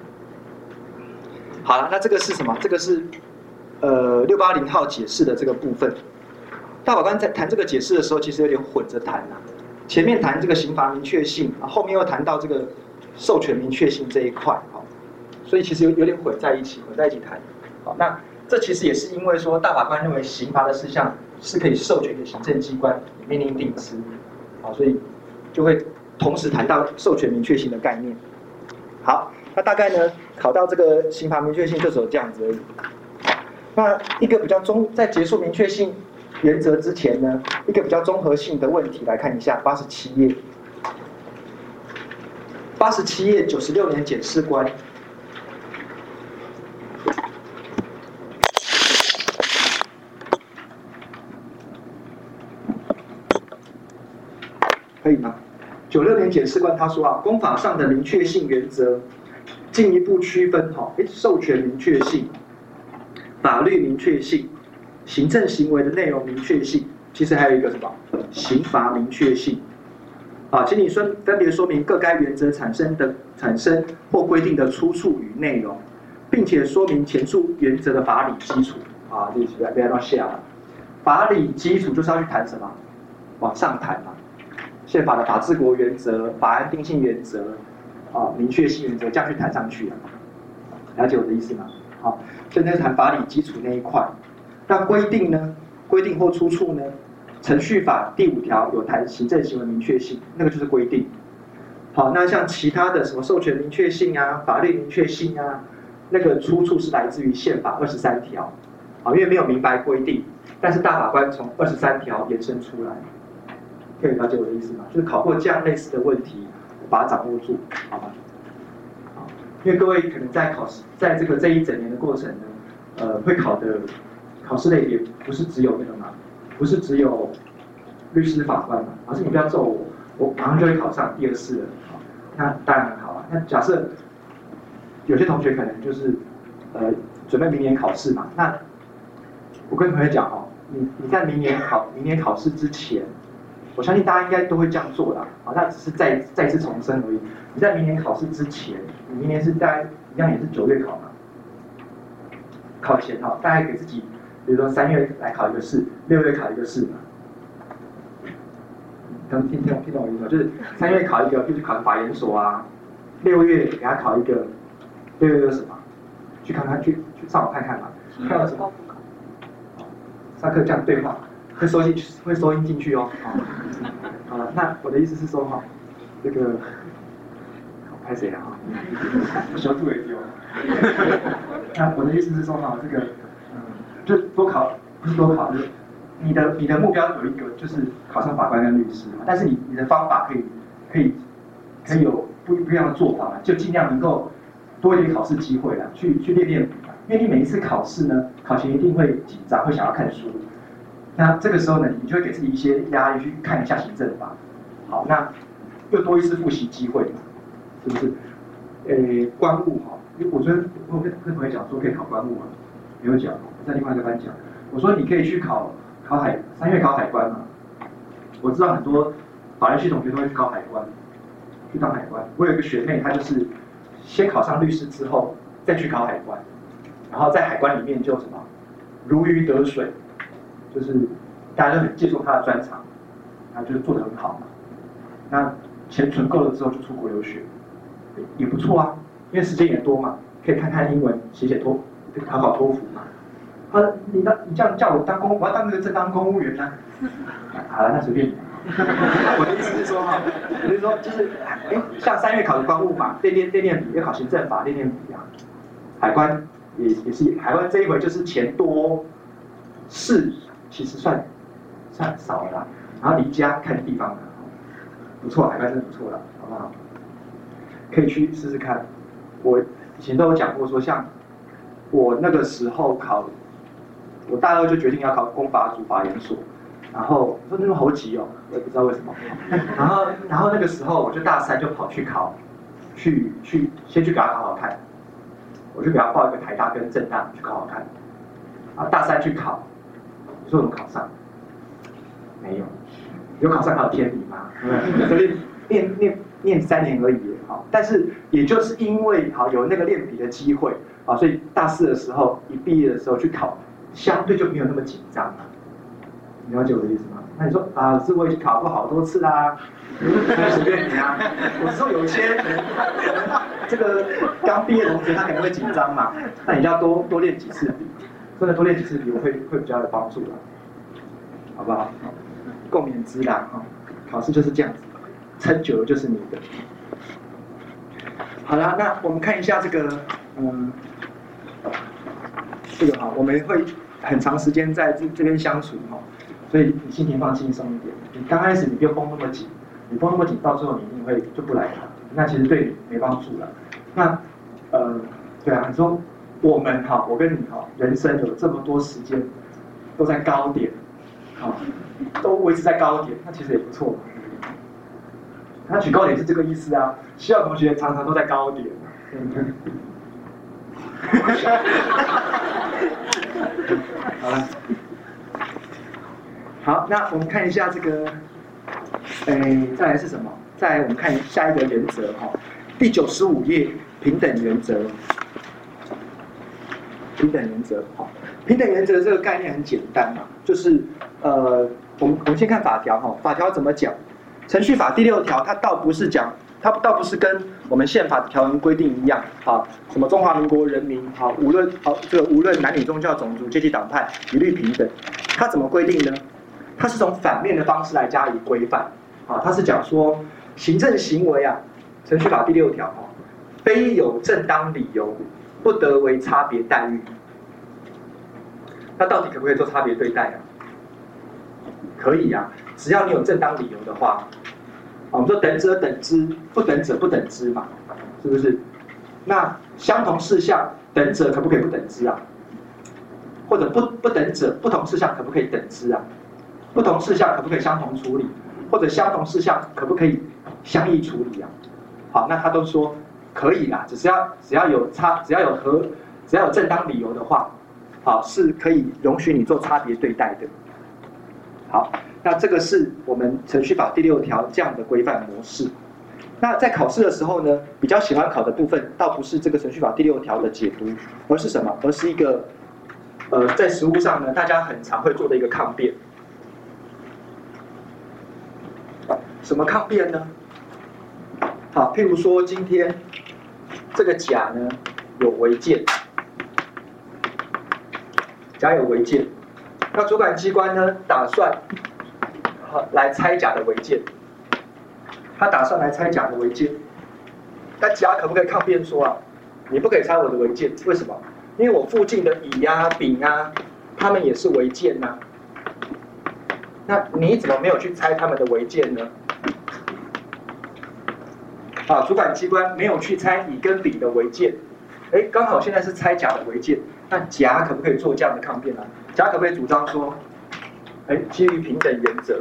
好了，那这个是什么？这个是呃六八零号解释的这个部分。大法官在谈这个解释的时候，其实有点混着谈啊。前面谈这个刑罚明确性，后面又谈到这个授权明确性这一块，所以其实有有点混在一起，混在一起谈。好，那这其实也是因为说大法官认为刑罚的事项是可以授权给行政机关命令定之，好，所以就会同时谈到授权明确性的概念。好，那大概呢考到这个刑罚明确性就只有这样子而已。那一个比较中，在结束明确性原则之前呢，一个比较综合性的问题来看一下，八十七页，八十七页九十六年检视官，可以吗？九六年检视官他说啊，公法上的明确性原则，进一步区分哈，授权明确性、法律明确性。行政行为的内容明确性，其实还有一个什么刑罚明确性，啊，请你分分别说明各该原则产生的产生或规定的出处与内容，并且说明前述原则的法理基础。啊，这不要不要到下了。法理基础就是要去谈什么？往上谈嘛。宪法的法治国原则、法案定性原则、啊明确性原则，这样去谈上去啊。了解我的意思吗？好，现在谈法理基础那一块。那规定呢？规定或出处呢？程序法第五条有谈行政行为明确性，那个就是规定。好，那像其他的什么授权明确性啊、法律明确性啊，那个出处是来自于宪法二十三条。 啊，因为没有明白规定，但是大法官从二十三条延伸出来，可以了解我的意思吗？就是考过这样类似的问题，把它掌握住，好吗？好，因为各位可能在考试，在这个这一整年的过程呢，呃，会考的考试类别不是只有那个嘛，不是只有律师法官嘛，老师你不要揍我，我马上就会考上第二次了，好，那当然很好啊。那假设有些同学可能就是呃准备明年考试嘛，那我跟同学讲哦，你你在明年考明年考试之前，我相信大家应该都会这样做啦，啊，那只是再再次重申而已。你在明年考试之前，你明年是大概一样也是九月考嘛，考前哈，大概给自己，比如说三月来考一个试，六月考一个试嘛。能听听听懂我意思吗？就是三月考一个，就去考法研所啊，六月给他考一个，六月有什么？去看看，去去上网看看嘛，看到什么？上课这样对话，会收进去，会收音进去哦。好了，那我的意思是说哈，这个，拍谁啊？小兔也丢。那我的意思是说哈，这个，嗯，就多考，不是多考，就是你的你的目标有一个，就是考上法官跟律师，但是你你的方法可以可以可以有不不一样的做法嘛，就尽量能够多一点考试机会啦，去去练练笔嘛。因为你每一次考试呢，考前一定会紧张，会想要看书。那这个时候呢，你就会给自己一些压力，去看一下行政法。好，那又多一次复习机会嘛，是不是？呃，官务哈，我昨天我跟跟同学讲说可以考官务嘛，没有讲，我在另外一个班讲，我说你可以去考考海，三月考海关嘛。我知道很多法律系同学都会去考海关，去当海关。我有一个学妹，她就是先考上律师之后，再去考海关。然后在海关里面就什么如鱼得水，就是大家都很接受他的专长，然后就做得很好嘛。那钱存够了之后就出国留学，也不错啊，因为时间也多嘛，可以看看英文，写写托，考考托福嘛。啊，你当你这样叫我当公，我要当那个正当公务员呢、啊？好了，那随便你。我的意思是说哈，我是说就是，哎，像三月考的官务嘛，练练练练笔，要考行政法练练笔啊，海关。也也是海关这一回就是钱多，事其实算算少了啦，然后离家看地方的，不错，海关真的不错了，好不好？可以去试试看。我以前都有讲过说，像我那个时候考，我大二就决定要考公法组法研所，然后说那么猴急哦，我也不知道为什么。然后然后那个时候我就大三就跑去考，去去先去给他考考看。我就给他报一个台大跟政大去考考看，啊，大三去考，你说有没有考上？没有，有考上考天理吗？所以念念念三年而已，好，但是也就是因为好有那个练笔的机会啊，所以大四的时候一毕业的时候去考，相对就没有那么紧张了。你了解我的意思吗？那你说啊，是我已经考过好多次啦，随便你啊。我是说有一些可能这个刚毕业的同学他可能会紧张嘛，那你就要多多练几次笔，真的多练几次笔会会比较有帮助啦，好不好？共勉之啦哈，考试就是这样子，撑久了就是你的。好啦，那我们看一下这个，嗯，这个哈，我们会很长时间在这这边相处哈。所以你心情放轻松一点，你刚开始你不要绷那么紧，你绷那么紧，到最后你一定会就不来考，那其实对你没帮助了。那呃，对啊，你说我们哈，我跟你哈，人生有这么多时间都在高点，好，都维持在高点，那其实也不错嘛。他举高点是这个意思啊，希望同学常常都在高点。好了。好，那我们看一下这个，诶，再来是什么？再来我们看下一个原则哈，第九十五页平等原则。平等原则，好，平等原则这个概念很简单嘛，就是呃，我们我们先看法条哈，法条怎么讲？程序法第六条它倒不是讲，它倒不是跟我们宪法的条文规定一样，好，什么中华民国人民，好，无论好这个无论男女宗教种族阶级党派一律平等，它怎么规定呢？它是从反面的方式来加以规范，啊，它是讲说行政行为啊，程序法第六条啊，非有正当理由，不得为差别待遇。 那到底可不可以做差别对待啊？可以啊，只要你有正当理由的话。我们说等者等之，不等者不等之嘛，是不是？那相同事项，等者可不可以不等之啊？或者不不等者，不同事项可不可以等之啊？不同事项可不可以相同处理？或者相同事项可不可以相异处理啊？好，那他都说可以啦，只是要只要有差，只要有合，只要有正当理由的话，好，是可以容许你做差别对待的。好。那这个是我们程序法第六条这样的规范模式。那在考试的时候呢，比较喜欢考的部分，倒不是这个程序法第六条的解读，而是什么？而是一个，呃，在实务上呢，大家很常会做的一个抗辩。什么抗辩呢？好，譬如说今天这个甲呢有违建，甲有违建，那主管机关呢打算。来拆甲的违建，他打算来拆甲的违建，那甲可不可以抗辩说啊，你不可以拆我的违建？为什么？因为我附近的乙啊、丙啊，他们也是违建呐、啊。那你怎么没有去拆他们的违建呢？啊，主管机关没有去拆乙跟丙的违建，哎，刚好现在是拆甲的违建，那甲可不可以做这样的抗辩呢、啊？甲可不可以主张说，哎，基于平等原则？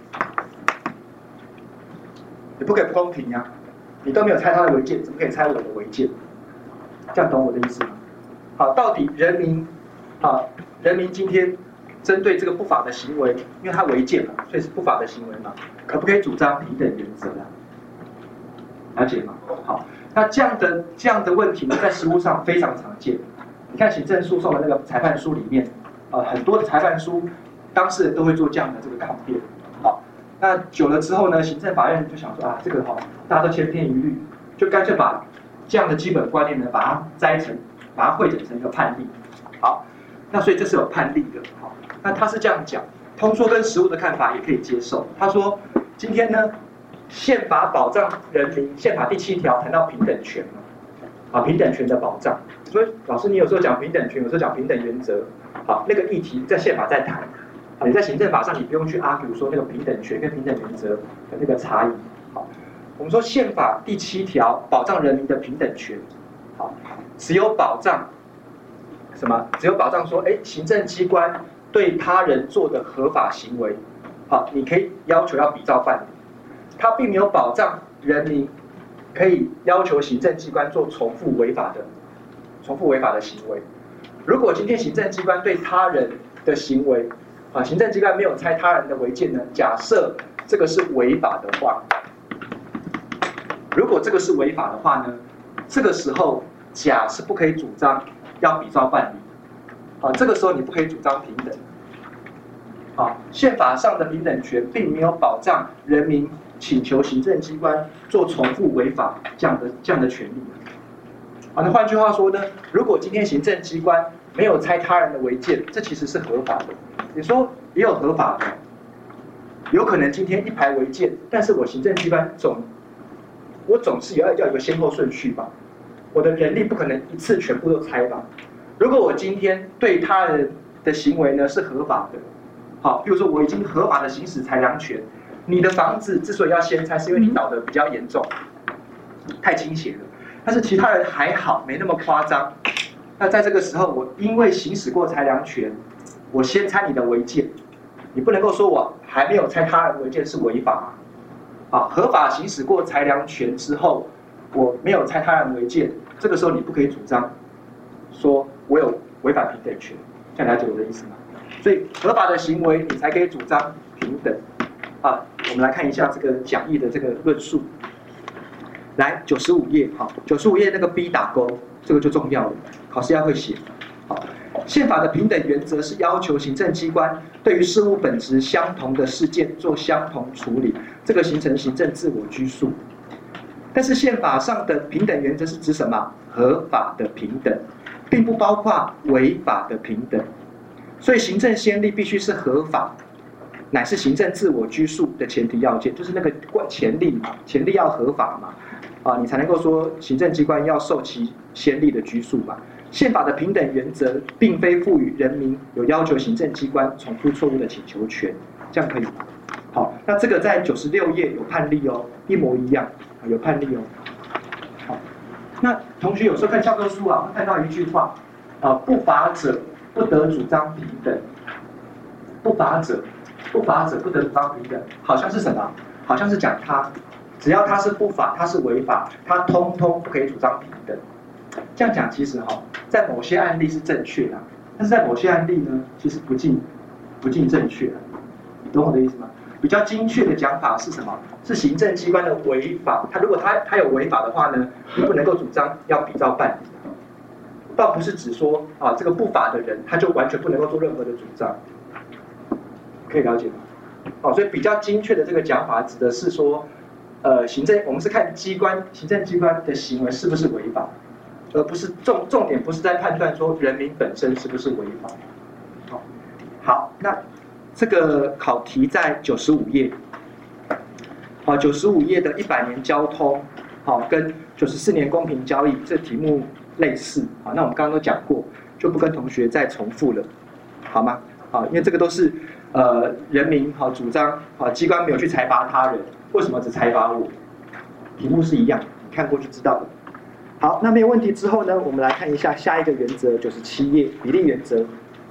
你不可以不公平呀、啊！你都没有拆他的违建，怎么可以拆我的违建？这样懂我的意思吗？好，到底人民，啊，人民今天针对这个不法的行为，因为他违建嘛，所以是不法的行为嘛，可不可以主张平等原则啊？了解吗？好，那这样的这样的问题呢，在实务上非常常见。你看行政诉讼的那个裁判书里面，呃，很多的裁判书，当事人都会做这样的这个抗辩。好。那久了之后呢，行政法院就想说啊，这个哈、哦，大家都千篇一律，就干脆把这样的基本观念呢，把它摘成，把它汇整成一个判例。好，那所以这是有判例的。好，那他是这样讲，通说跟实务的看法也可以接受。他说，今天呢，宪法保障人民，宪法第七条谈到平等权嘛，啊，平等权的保障。所以老师，你有时候讲平等权，有时候讲平等原则，好，那个议题在宪法在谈。你在行政法上，你不用去 argue 说那个平等权跟平等原则的那个差异。好，我们说宪法第七条保障人民的平等权，好，只有保障什么？只有保障说，哎，行政机关对他人做的合法行为，好，你可以要求要比照办理。它并没有保障人民可以要求行政机关做重复违法的、重复违法的行为。如果今天行政机关对他人的行为，啊，行政机关没有拆他人的违建呢？假设这个是违法的话，如果这个是违法的话呢，这个时候甲是不可以主张要比照办理。啊，这个时候你不可以主张平等。啊，宪法上的平等权并没有保障人民请求行政机关做重复违法这样的这样的权利。啊，那换句话说呢，如果今天行政机关没有拆他人的违建，这其实是合法的。你说也有合法的，有可能今天一排违建，但是我行政机关总，我总是要要有一个先后顺序吧，我的人力不可能一次全部都拆吧。如果我今天对他人的行为呢是合法的，好，比如说我已经合法的行使裁量权，你的房子之所以要先拆，是因为你倒得比较严重，太倾斜了，但是其他人还好，没那么夸张。那在这个时候，我因为行使过裁量权，我先拆你的违建，你不能够说我还没有拆他人违建是违法啊！啊，合法行使过裁量权之后，我没有拆他人违建，这个时候你不可以主张说我有违反平等权，这样了解我的意思吗？所以合法的行为你才可以主张平等啊！我们来看一下这个讲义的这个论述，来九十五页，好，九十五页那个 B 打勾，这个就重要了，考试要会写。好，宪法的平等原则是要求行政机关对于事物本质相同的事件做相同处理，这个形成行政自我拘束。但是宪法上的平等原则是指什么？合法的平等，并不包括违法的平等。所以行政先例必须是合法，乃是行政自我拘束的前提要件，就是那个前例嘛，前例要合法嘛，啊，你才能够说行政机关要受其先例的拘束嘛。 宪法的平等原则并非赋予人民有要求行政机关重复错误的请求权，这样可以吗？好，那这个在九十六页有判例哦，一模一样，有判例哦。好，那同学有时候看教科书啊，会看到一句话啊，不法者不得主张平等，不法者不法者不得主张平等，好像是什么？好像是讲他，只要他是不法，他是违法，他通通不可以主张平等。这样讲其实哈，在某些案例是正确的，但是在某些案例呢，其实不尽不尽正确的，懂我的意思吗？比较精确的讲法是什么？是行政机关的违法，他如果他他有违法的话呢，你不能够主张要比照办理，倒不是指说啊这个不法的人他就完全不能够做任何的主张，可以了解吗？哦，所以比较精确的这个讲法指的是说，呃，行政我们是看机关行政机关的行为是不是违法，而不是重重点不是在判断说人民本身是不是违法。好，好，那这个考题在九十五页，好，九十五页的一百年交通，好，跟九十四年公平交易这题目类似，好，那我们刚刚都讲过，就不跟同学再重复了，好吗？好，因为这个都是呃人民好主张，好机关没有去裁罚他人，为什么只裁罚我？题目是一样，你看过就知道了。好，那没有问题之后呢，我们来看一下下一个原则，九十七页比例原则。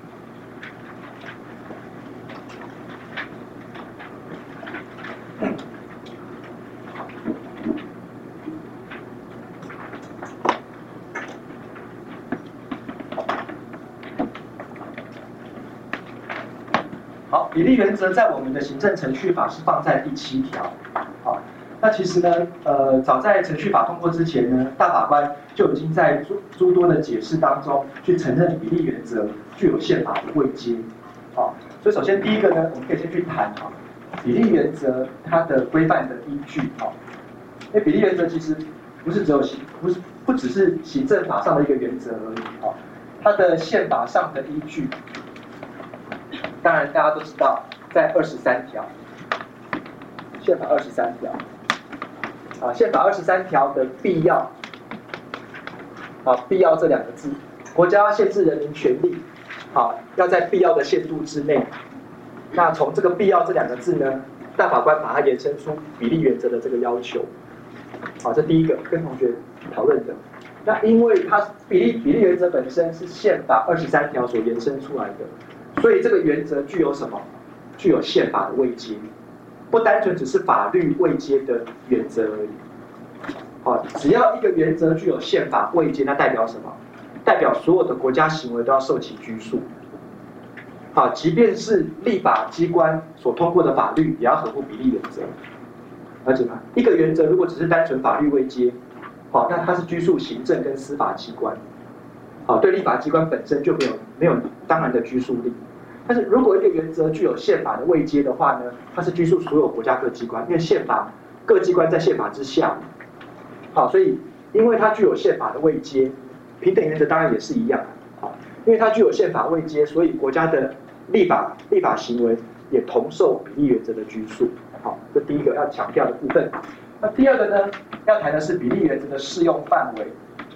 好，比例原则在我们的行政程序法是放在第七条。好，那其实呢，呃，早在程序法通过之前呢，大法官就已经在诸诸多的解释当中去承认比例原则具有宪法的位阶。好，所以首先第一个呢，我们可以先去谈啊，比例原则它的规范的依据。好，因为比例原则其实不是只有行，不是不只是行政法上的一个原则而已。好，它的宪法上的依据。当然，大家都知道，在二十三条，宪法二十三条，啊，宪法二十三条的必要，啊，必要这两个字，国家要限制人民权利，好，要在必要的限度之内。那从这个必要这两个字呢，大法官把它延伸出比例原则的这个要求，好，这第一个跟同学讨论的。那因为它比例比例原则本身是宪法二十三条所延伸出来的。所以这个原则具有什么？具有宪法的位阶，不单纯只是法律位阶的原则而已。好，只要一个原则具有宪法位阶，那代表什么？代表所有的国家行为都要受其拘束。好，即便是立法机关所通过的法律，也要合乎比例原则。而且呢，一个原则如果只是单纯法律位阶，好，那它是拘束行政跟司法机关。好，对立法机关本身就没有没有当然的拘束力。但是如果一个原则具有宪法的位阶的话呢，它是拘束所有国家各机关，因为宪法各机关在宪法之下。好，所以因为它具有宪法的位阶，平等原则当然也是一样。好，因为它具有宪法位阶，所以国家的立法立法行为也同受比例原则的拘束。好，这第一个要强调的部分。那第二个呢，要谈的是比例原则的适用范围。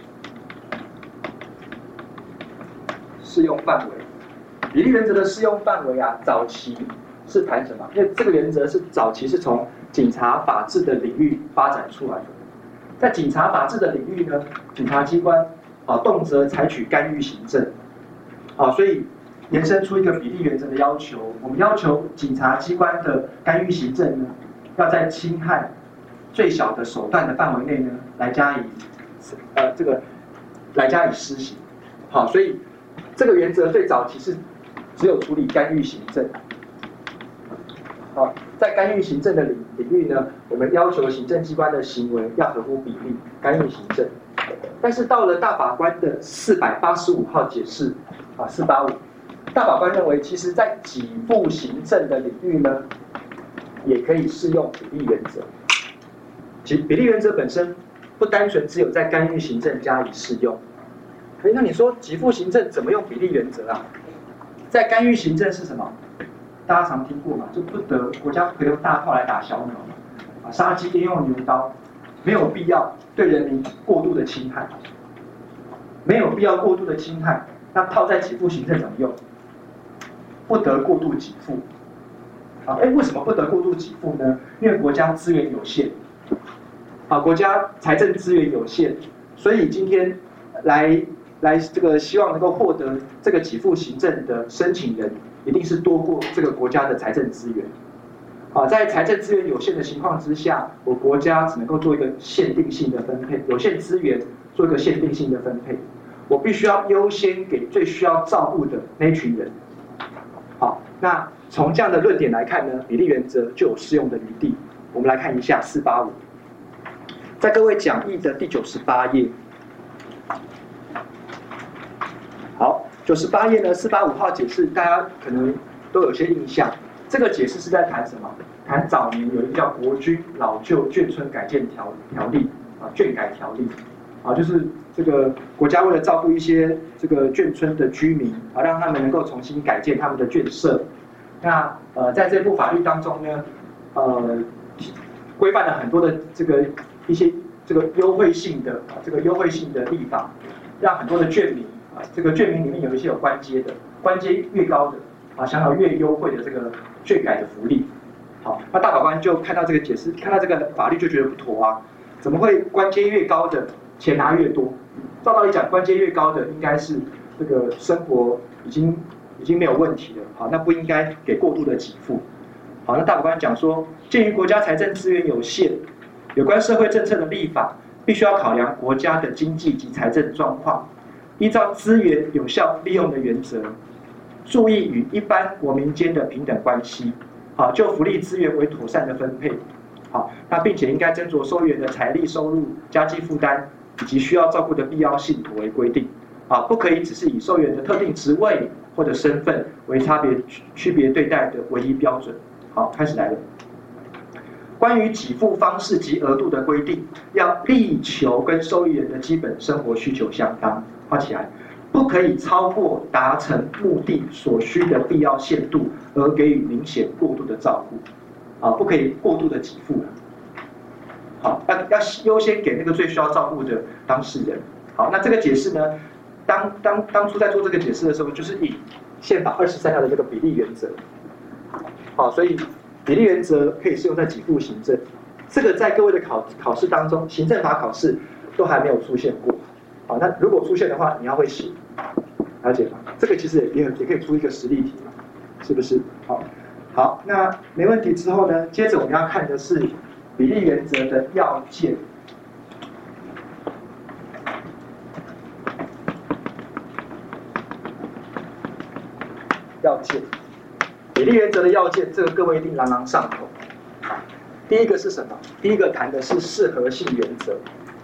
适用范围，比例原则的适用范围啊，早期是谈什么？因为这个原则是早期是从警察法治的领域发展出来的。在警察法治的领域呢，警察机关啊动辄采取干预行政，啊，所以延伸出一个比例原则的要求。我们要求警察机关的干预行政呢，要在侵害最小的手段的范围内呢，来加以呃这个来加以施行。好，所以。这个原则最早期是只有处理干预行政，好，在干预行政的领领域呢，我们要求行政机关的行为要合乎比例，干预行政。但是到了大法官的四百八十五号解释啊，四八五，大法官认为，其实在给付行政的领域呢，也可以适用比例原则。其比例原则本身不单纯只有在干预行政加以适用。哎，那你说给付行政怎么用比例原则啊？在干预行政是什么？大家常听过嘛，就不得国家不可以用大炮来打小鸟嘛，啊，杀鸡焉用牛刀，没有必要对人民过度的侵害。 没有必要过度的侵害。那套在给付行政怎么用？不得过度给付。啊，哎，为什么不得过度给付呢？因为国家资源有限，啊，国家财政资源有限，所以今天来来这个希望能够获得这个给付行政的申请人，一定是多过这个国家的财政资源。啊，在财政资源有限的情况之下，我国家只能够做一个限定性的分配，有限资源做一个限定性的分配，我必须要优先给最需要照顾的那一群人。好，那从这样的论点来看呢，比例原则就有适用的余地。我们来看一下四八五，在各位讲义的第九十八页。好，九十八页呢，四八五号解释，大家可能都有些印象。这个解释是在谈什么？谈早年有一个叫《国军老旧眷村改建条条例》啊，眷改条例啊，就是这个国家为了照顾一些这个眷村的居民啊，让他们能够重新改建他们的眷舍。那呃，在这部法律当中呢，呃，规范了很多的这个一些这个优惠性的啊，这个优惠性的立法，让很多的眷民啊，这个眷民里面有一些有官阶的，官阶越高的啊，享有越优惠的这个眷改的福利。好，那大法官就看到这个解释，看到这个法律就觉得不妥啊，怎么会官阶越高的钱拿越多？照道理讲，官阶越高的应该是这个生活已经已经没有问题了，好，那不应该给过度的给付。好，那大法官讲说，鉴于国家财政资源有限，有关社会政策的立法必须要考量国家的经济及财政状况，依照资源有效利用的原则，注意与一般国民间的平等关系。好，就福利资源为妥善的分配。好，那并且应该斟酌受益人的财力收入、家计负担以及需要照顾的必要性妥为规定。啊，不可以只是以受益人的特定职位或者身份为差别区别对待的唯一标准。好，开始来了。关于给付方式及额度的规定，要力求跟受益人的基本生活需求相当。画起来。不可以超过达成目的所需的必要限度，而给予明显过度的照顾，啊，不可以过度的给付了。好，要要优先给那个最需要照顾的当事人。好，那这个解释呢，当当当初在做这个解释的时候，就是以宪法二十三条的这个比例原则。好，所以比例原则可以适用在给付行政。这个在各位的考考试当中，行政法考试都还没有出现过。好，那如果出现的话，你要会写，了解吗？这个其实也也也可以出一个实例题嘛，是不是？好，好，那没问题之后呢，接着我们要看的是比例原则的要件。要件，比例原则的要件，这个各位一定朗朗上口。第一个是什么？第一个谈的是适合性原则。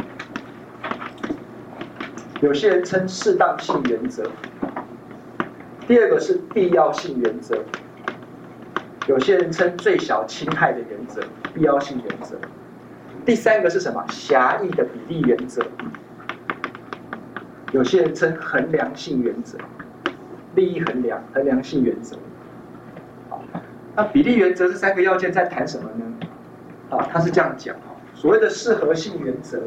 有些人称适当性原则，第二个是必要性原则，有些人称最小侵害的原则，必要性原则。第三个是什么？狭义的比例原则，有些人称衡量性原则，利益衡量、衡量性原则。好，那比例原则这三个要件在谈什么呢？啊，他是这样讲哈，所谓的适合性原则。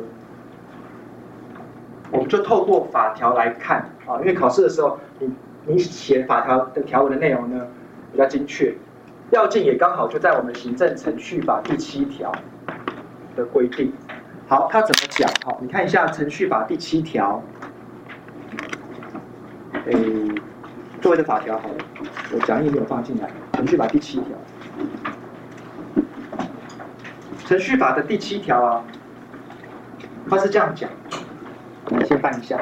我们就透过法条来看啊，因为考试的时候，你你写法条的条文的内容呢比较精确，要件也刚好就在我们行政程序法第七条的规定。好，它怎么讲？好，你看一下程序法第七条，诶，作为的法条好了，我讲义没有放进来，程序法第七条，程序法的第七条啊，它是这样讲。我们先翻一下。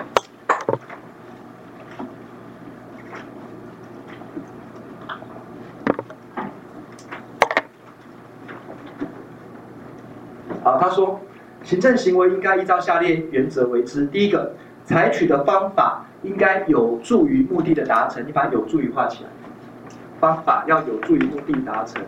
好，他说，行政行为应该依照下列原则为之：第一个，采取的方法应该有助于目的的达成，你把有助于画起来。方法要有助于目的达成。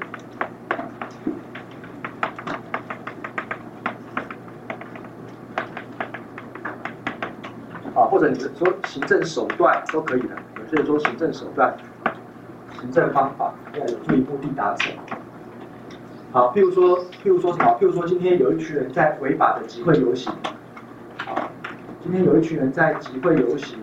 啊，或者你说行政手段都可以的，有些人说行政手段、行政方法要有助于目的达成。好，譬如说，譬如说什么？譬如说，今天有一群人在违法的集会游行，啊， 今天有一群人在集会游行，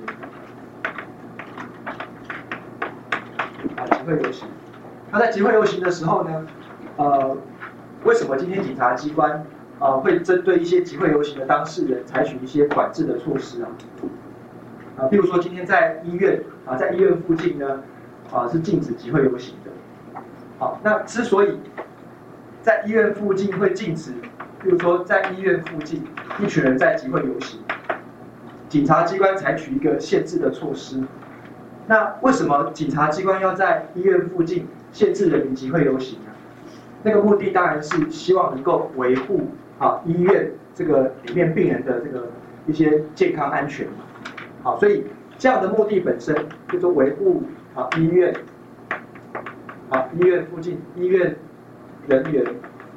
啊，集会游行。那在集会游行的时候呢，呃，为什么今天警察机关呃会针对一些集会游行的当事人采取一些管制的措施啊？啊，比如说今天在医院啊，在医院附近呢，啊是禁止集会游行的。好，那之所以在医院附近会禁止，比如说在医院附近一群人在集会游行，警察机关采取一个限制的措施。那为什么警察机关要在医院附近限制人民集会游行呢？那个目的当然是希望能够维护啊医院这个里面病人的这个一些健康安全嘛。好，所以这样的目的本身就是维护啊医院啊医院附近医院人员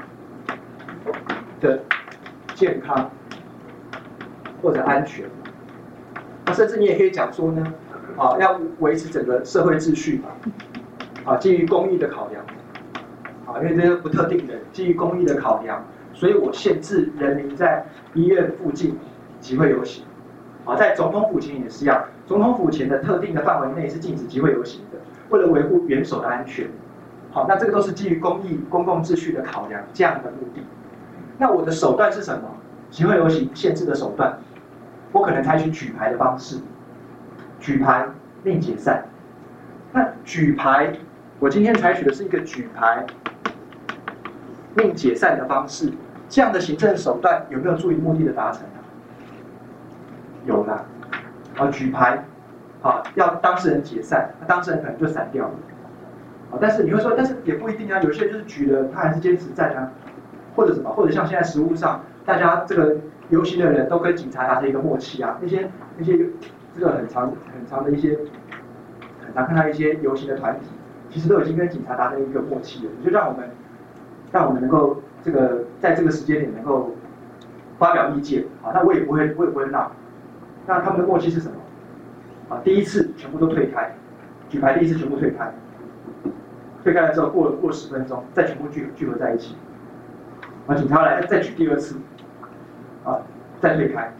的健康或者安全。那甚至你也可以讲说呢，啊要维持整个社会秩序嘛，啊基于公益的考量，啊因为这些不特定人，基于公益的考量，所以我限制人民在医院附近集会游行。啊，在总统府前也是一样，总统府前的特定的范围内是禁止集会游行的，为了维护元首的安全。好，那这个都是基于公益、公共秩序的考量这样的目的。那我的手段是什么？集会游行限制的手段，我可能采取举牌的方式，举牌令解散。那举牌，我今天采取的是一个举牌令解散的方式，这样的行政手段有没有助于目的的达成啊？有啦，啊举牌，啊要当事人解散，那当事人可能就散掉了。啊，但是你会说，但是也不一定啊，有些人就是举了，他还是坚持在啊，或者什么，或者像现在实务上，大家这个游行的人都跟警察达成一个默契啊，那些那些这个很长很长的一些，很常看到一些游行的团体，其实都已经跟警察达成一个默契了，就让我们让我们能够这个在这个时间点能够发表意见，啊，那我也不会我也不会闹。那他们的默契是什么？啊，第一次全部都退开，举牌第一次全部退开，退开了之后过了过了十分钟，再全部聚聚合在一起。啊，警察来再举第二次，啊，再退开，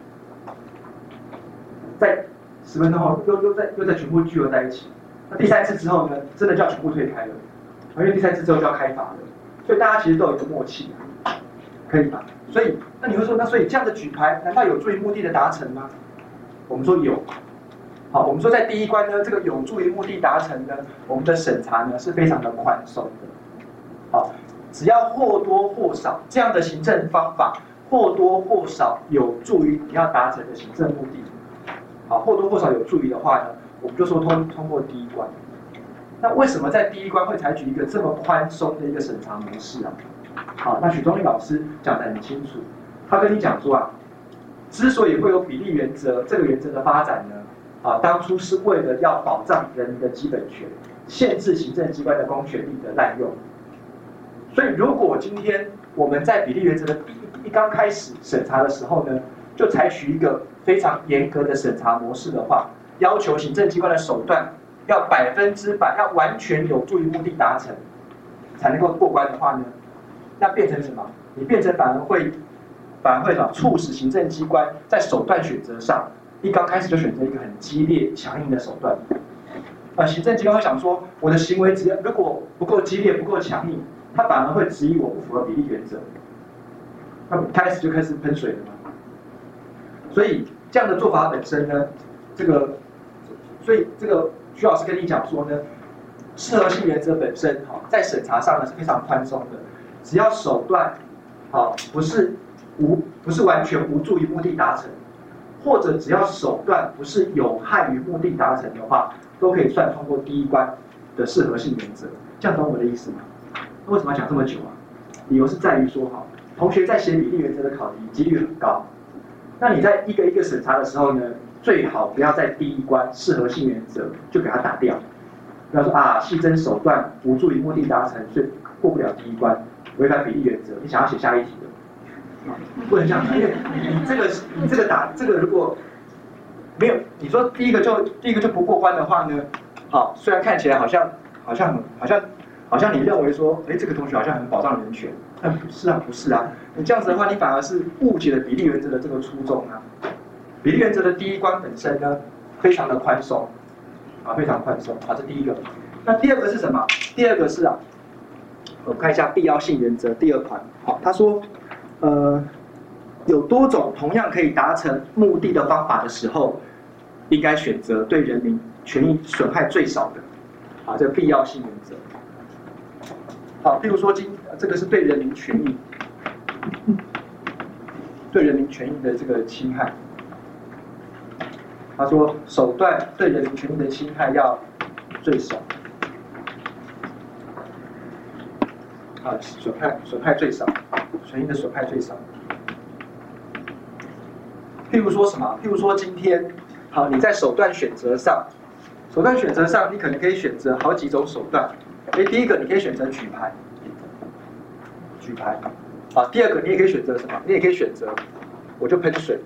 再十分钟后又又再又再全部聚合在一起。那第三次之后呢，真的就要全部退开了，因为第三次之后就要开罚了，所以大家其实都有一个默契，可以吧？所以那你会说，那所以这样的举牌难道有助于目的的达成吗？我们说有，好，我们说在第一关呢，这个有助于目的达成呢，我们的审查呢是非常的宽松的，好，只要或多或少这样的行政方法或多或少有助于你要达成的行政目的，好，或多或少有助于的话呢，我们就说通通过第一关。那为什么在第一关会采取一个这么宽松的一个审查模式啊？好，那许宗力老师讲得很清楚，他跟你讲说啊。之所以会有比例原则这个原则的发展呢，啊，当初是为了要保障人民的基本权，限制行政机关的公权力的滥用。所以，如果今天我们在比例原则的第一刚开始审查的时候呢，就采取一个非常严格的审查模式的话，要求行政机关的手段要百分之百，要完全有助于目的达成，才能够过关的话呢，那变成什么？你变成反而会。反而会什么促使行政机关在手段选择上，一刚开始就选择一个很激烈、强硬的手段。呃，行政机关会想说，我的行为只要如果不够激烈、不够强硬，他反而会质疑我不符合比例原则。那开始就开始喷水了嘛。所以这样的做法本身呢，这个，所以这个徐老师跟你讲说呢，适合性原则本身哈，在审查上呢是非常宽松的，只要手段好不是。无不是完全无助于目的达成，或者只要手段不是有害于目的达成的话，都可以算通过第一关的适合性原则。这样懂我的意思吗？为什么要讲这么久啊？理由是在于说哈，同学在写比例原则的考题几率很高，那你在一个一个审查的时候呢，最好不要在第一关适合性原则就给它打掉，不要说啊细征手段无助于目的达成，所以过不了第一关，违反比例原则，你想要写下一题的。不能这样，因为你这个你这个打这个如果没有你说第一个就第一个就不过关的话呢，好，虽然看起来好像好像好像好像你认为说，哎，这个同学好像很保障人权，但不是啊，不是啊，你这样子的话，你反而是误解了比例原则的这个初衷啊。 比例原则的第一关本身呢，非常的宽松，啊，非常宽松，啊，这第一个。那第二个是什么？第二个是啊，我们看一下必要性原则第二款，好，他说，呃，有多种同样可以达成目的的方法的时候，应该选择对人民权益损害最少的，啊，这个必要性原则。好，譬如说今这个是对人民权益，对人民权益的这个侵害。他说，手段对人民权益的侵害要最少，啊，损害损害最少，权益的损害最少。譬如说什么？譬如说今天，好，你在手段选择上，手段选择上，你可能可以选择好几种手段。哎，第一个你可以选择举牌，举牌，啊，第二个你也可以选择什么？你也可以选择，我就喷水。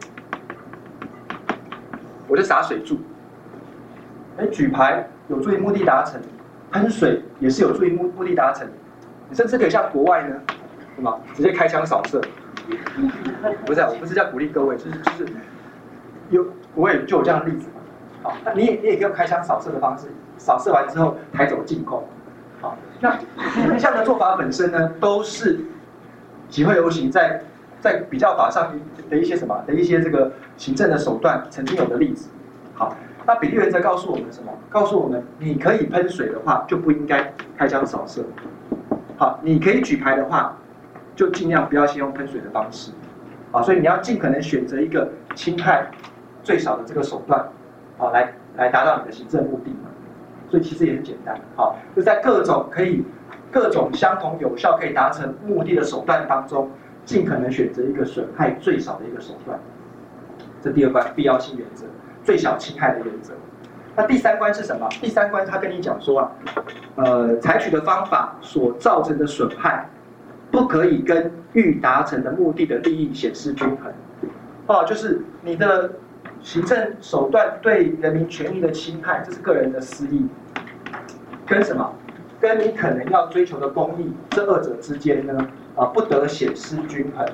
我就洒水柱，哎，举牌有助于目的达成，喷水也是有助于目目的达成。你甚至可以像国外呢，对吗？直接开枪扫射。不是、啊，我不是在鼓励各位，就是就是有国外就有这样的例子嘛。好，那你也你也可以用开枪扫射的方式，扫射完之后抬走进攻。好，那这样的做法本身呢，都是集会游行在。在比较法上的一些什么的一些这个行政的手段曾经有的例子，好，那比例原则告诉我们什么？告诉我们，你可以喷水的话，就不应该开枪扫射。好，你可以举牌的话，就尽量不要先用喷水的方式。好，所以你要尽可能选择一个侵害最少的这个手段，好，来来达到你的行政目的嘛。所以其实也很简单，好，就在各种可以各种相同有效可以达成目的的手段当中。尽可能选择一个损害最少的一个手段，这第二关必要性原则，最小侵害的原则。那第三关是什么？第三关他跟你讲说啊，呃，采取的方法所造成的损害，不可以跟欲达成的目的的利益显示均衡。哦，就是你的行政手段对人民权益的侵害，这是个人的私益，跟什么？跟你可能要追求的公益，这二者之间呢？啊，不得显失均衡，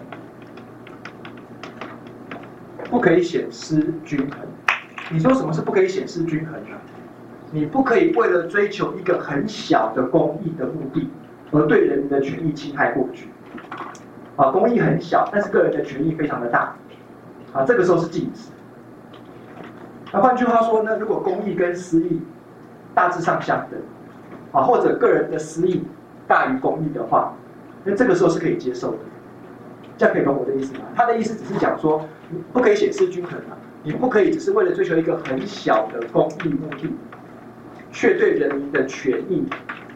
不可以显失均衡。你说什么是不可以显失均衡呢？你不可以为了追求一个很小的公益的目的，而对人民的权益侵害过去。啊，公益很小，但是个人的权益非常的大。啊，这个时候是禁止。那换句话说呢，如果公益跟私益大致上相等，啊，或者个人的私益大于公益的话。因为这个时候是可以接受的，这样可以懂我的意思吗？他的意思只是讲说，你不可以显示均衡啊，你不可以只是为了追求一个很小的公益目的，却对人民的权益，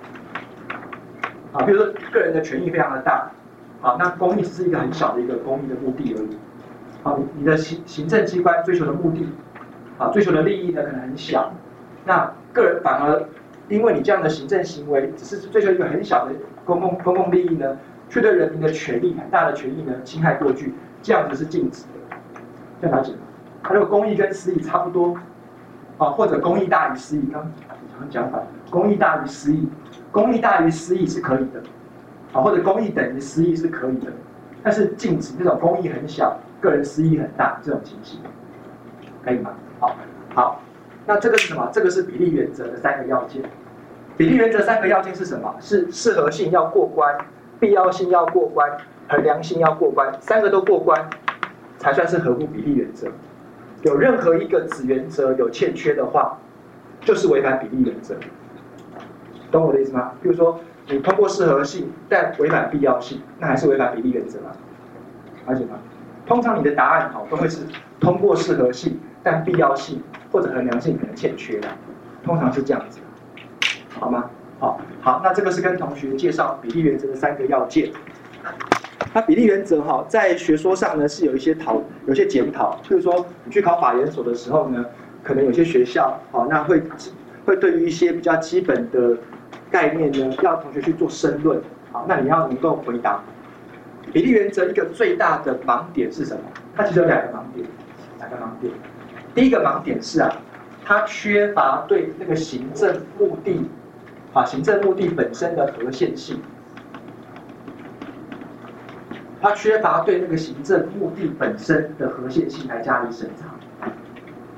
啊，比如说个人的权益非常的大，啊，那公益只是一个很小的一个公益的目的而已，啊，你的行行政机关追求的目的，啊，追求的利益呢可能很小，那个人反而。因为你这样的行政行为只是追求一个很小的公共公共利益呢，却对人民的权益很大的权益呢侵害过去，这样子是禁止的。这样了解吗？那如果公益跟私益差不多，啊，或者公益大于私益，刚刚讲反，公益大于私益，公益大于私益是可以的，啊，或者公益等于私益是可以的，但是禁止那种公益很小，个人私益很大这种情形，可以吗？好，好。那这个是什么？这个是比例原则的三个要件。比例原则三个要件是什么？是适合性要过关，必要性要过关，衡量性要过关，三个都过关，才算是合乎比例原则。有任何一个子原则有欠缺的话，就是违反比例原则。懂我的意思吗？比如说你通过适合性，但违反必要性，那还是违反比例原则吗？了解吗？通常你的答案好都会是通过适合性，但必要性或者衡量性可能欠缺的，通常是这样子，好吗？好，好，那这个是跟同学介绍比例原则的三个要件。那比例原则哈，在学说上呢是有一些讨，有些检讨。譬如说你去考法研所的时候呢，可能有些学校好，那会会对于一些比较基本的概念呢，要同学去做申论。好，那你要能够回答。比例原则一个最大的盲点是什么？它其实有两个盲点，两个盲点。第一个盲点是啊，它缺乏对那个行政目的，啊，行政目的本身的合宪性。它缺乏对那个行政目的本身的合宪性来加以审查。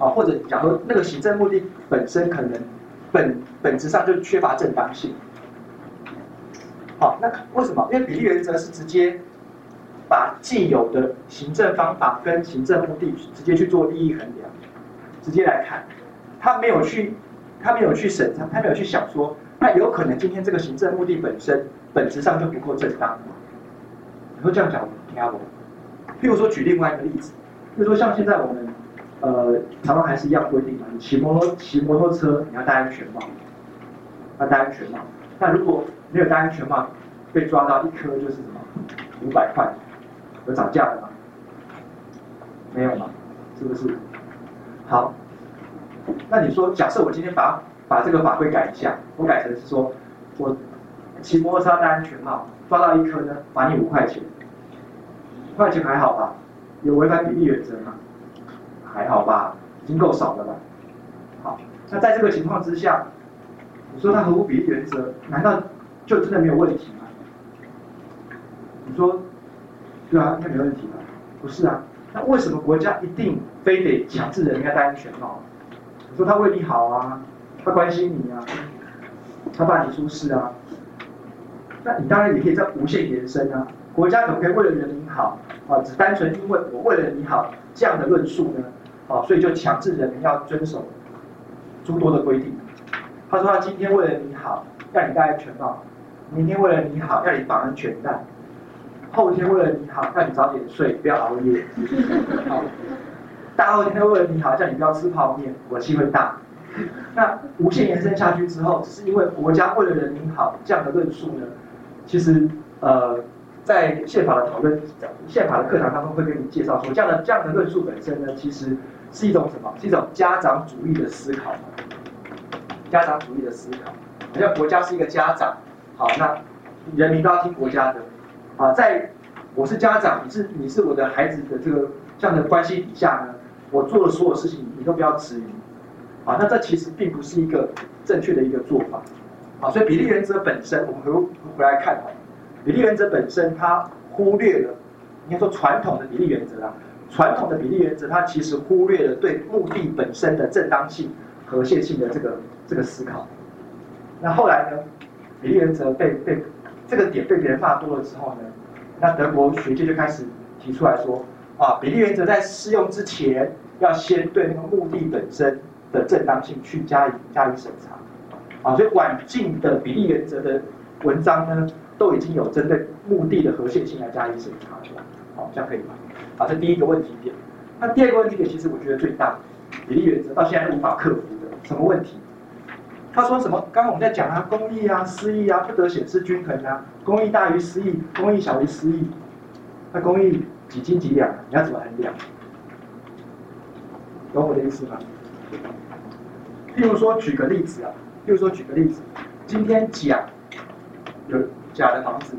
啊，或者假如那个行政目的本身可能本本质上就缺乏正当性。好，那为什么？因为比例原则是直接把既有的行政方法跟行政目的直接去做利益衡量，直接来看，他没有去，他没有去审查，他没有去想说，那有可能今天这个行政目的本身本质上就不够正当。你说这样讲，听不懂？譬如说举另外一个例子，譬如说像现在我们呃台湾还是一样规定嘛，你骑摩托骑摩托车你要戴安全帽，要戴安全帽。那如果没有戴安全帽，被抓到一颗就是什么五百块，有涨价的吗？没有嘛，是不是？好，那你说，假设我今天把把这个法规改一下，我改成是说，我骑摩托车戴安全帽，抓到一颗呢，罚你五块钱，五块钱还好吧？有违反比例原则吗？还好吧，已经够少了吧？好，那在这个情况之下，你说它合乎比例原则，难道就真的没有问题吗？你说，对啊，应该没问题吧？不是啊，那为什么国家一定非得强制人应该戴安全帽？你说他为你好啊，他关心你啊，他怕你出事啊，那你当然也可以再无限延伸啊。国家可不可以为了人民好啊，只单纯因为我为了你好这样的论述呢？啊，所以就强制人民要遵守诸多的规定。他说他今天为了你好，要你戴安全帽；明天为了你好，要你绑安全带；后天为了你好，要你早点睡，不要熬夜。好，大后天为了你好，叫你不要吃泡面，火气会大。那无限延伸下去之后，只是因为国家为了人民好这样的论述呢，其实呃，在宪法的讨论、宪法的课堂当中会跟你介绍说，这样的这样的论述本身呢，其实是一种什么？是一种家长主义的思考。家长主义的思考，好像国家是一个家长，好，那人民都要听国家的，啊，在我是家长，你是你是我的孩子的这个这样的关系底下呢，我做的所有事情你都不要质疑，啊，那这其实并不是一个正确的一个做法，啊，所以比例原则本身，我们回回来看啊，比例原则本身它忽略了，应该说传统的比例原则啊，传统的比例原则它其实忽略了对目的本身的正当性、和谐性的这个这个思考。那后来呢，比例原则被被这个点被别人骂多了之后呢，那德国学界就开始提出来说，啊，比例原则在适用之前，要先对那个目的本身的正当性去加以加以审查，啊，所以晚近的比例原则的文章呢，都已经有针对目的的和谐性来加以审查了，好，这样可以吗？好，这第一个问题点。那第二个问题点，其实我觉得最大，比例原则到现在都无法克服的什么问题？他说什么？刚刚我们在讲啊，公益啊、私益啊，不得显示均衡啊，公益大于私益，公益小于私益。那公益几斤几两？你要怎么衡量？懂我的意思吗？譬如说，举个例子啊，譬如说举个例子，今天甲有甲的房子，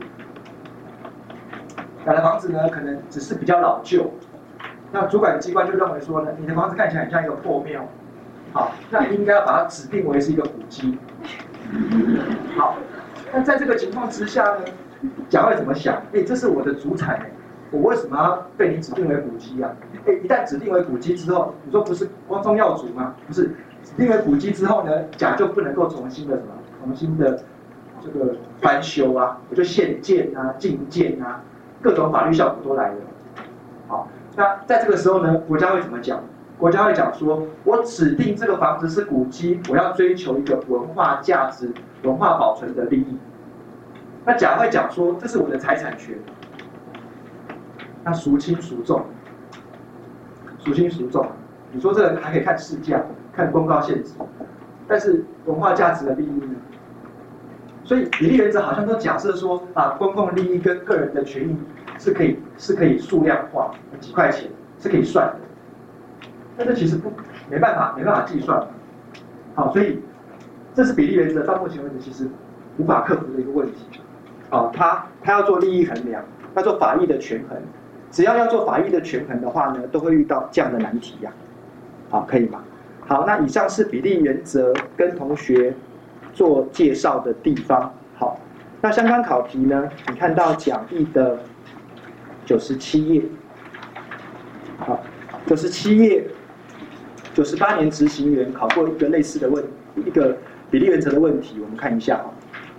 甲的房子呢，可能只是比较老旧，那主管机关就认为说呢，你的房子看起来很像一个破庙。好，那应该要把它指定为是一个古迹。好，那在这个情况之下呢，甲会怎么想？哎，这是我的主产哎，我为什么要被你指定为古迹啊？哎，一旦指定为古迹之后，你说不是光宗耀祖吗？不是，指定为古迹之后呢，甲就不能够重新的什么，重新的这个翻修啊，我就限建啊、禁建啊，各种法律效果都来了。好，那在这个时候呢，国家会怎么讲？国家会讲说，我指定这个房子是古迹，我要追求一个文化价值、文化保存的利益。那甲会讲说，这是我的财产权。那孰轻孰重？孰轻孰重？你说这个还可以看市价、看公告限制，但是文化价值的利益呢？所以比例原则好像都假设说啊，公共利益跟个人的权益是可以是可以数量化，几块钱是可以算的。但这其实不没办法，没办法计算。好，所以这是比例原则到目前为止其实无法克服的一个问题。好，他他要做利益衡量，要做法益的权衡，只要要做法益的权衡的话呢，都会遇到这样的难题呀、啊。好，可以吗？好，那以上是比例原则跟同学做介绍的地方。好，那相关考题呢，你看到讲义的九十七页。好，九十七页。 九十八年执行员考过一个类似的问一个比例原则的问题，我们看一下哈。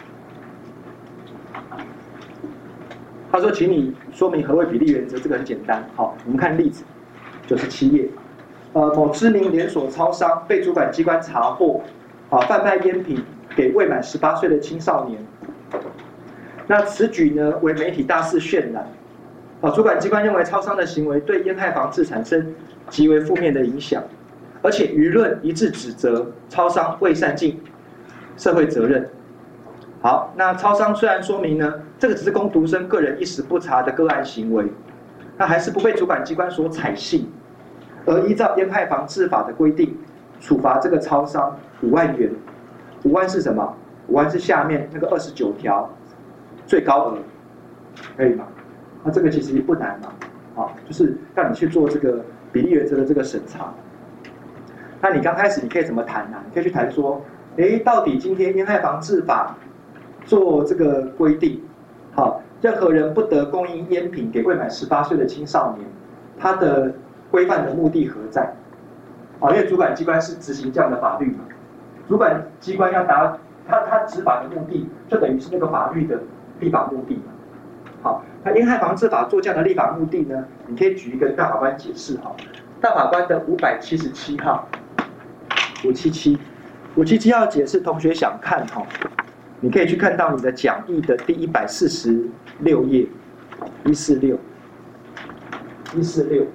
他说：“请你说明何谓比例原则。”这个很简单。好，我们看例子，九十七页。呃，某知名连锁超商被主管机关查获，啊，贩卖烟品给未满十八岁的青少年。那此举呢，为媒体大肆渲染。啊，主管机关认为超商的行为对烟害防治产生极为负面的影响，而且舆论一致指责超商未善尽社会责任。好，那超商虽然说明呢，这个只是工读生个人一时不察的个案行为，那还是不被主管机关所采信，而依照烟害防治法的规定，处罚这个超商五万元。五万是什么？五万是下面那个二十九条最高额，可以吗？那这个其实不难嘛，好，就是让你去做这个比例原则的这个审查。那你刚开始你可以怎么谈呢、啊？你可以去谈说，哎，到底今天烟害防治法做这个规定，好，任何人不得供应烟品给未满十八岁的青少年，它的规范的目的何在？啊，因为主管机关是执行这样的法律嘛，主管机关要达他他执法的目的，就等于是那个法律的立法目的嘛。好，那烟害防治法做这样的立法目的呢，你可以举一个大法官解释哈，大法官的五百七十七号，五七七，五七七号解释，同学想看哈。你可以去看到你的讲义的第一百四十六页，一四六，一四六，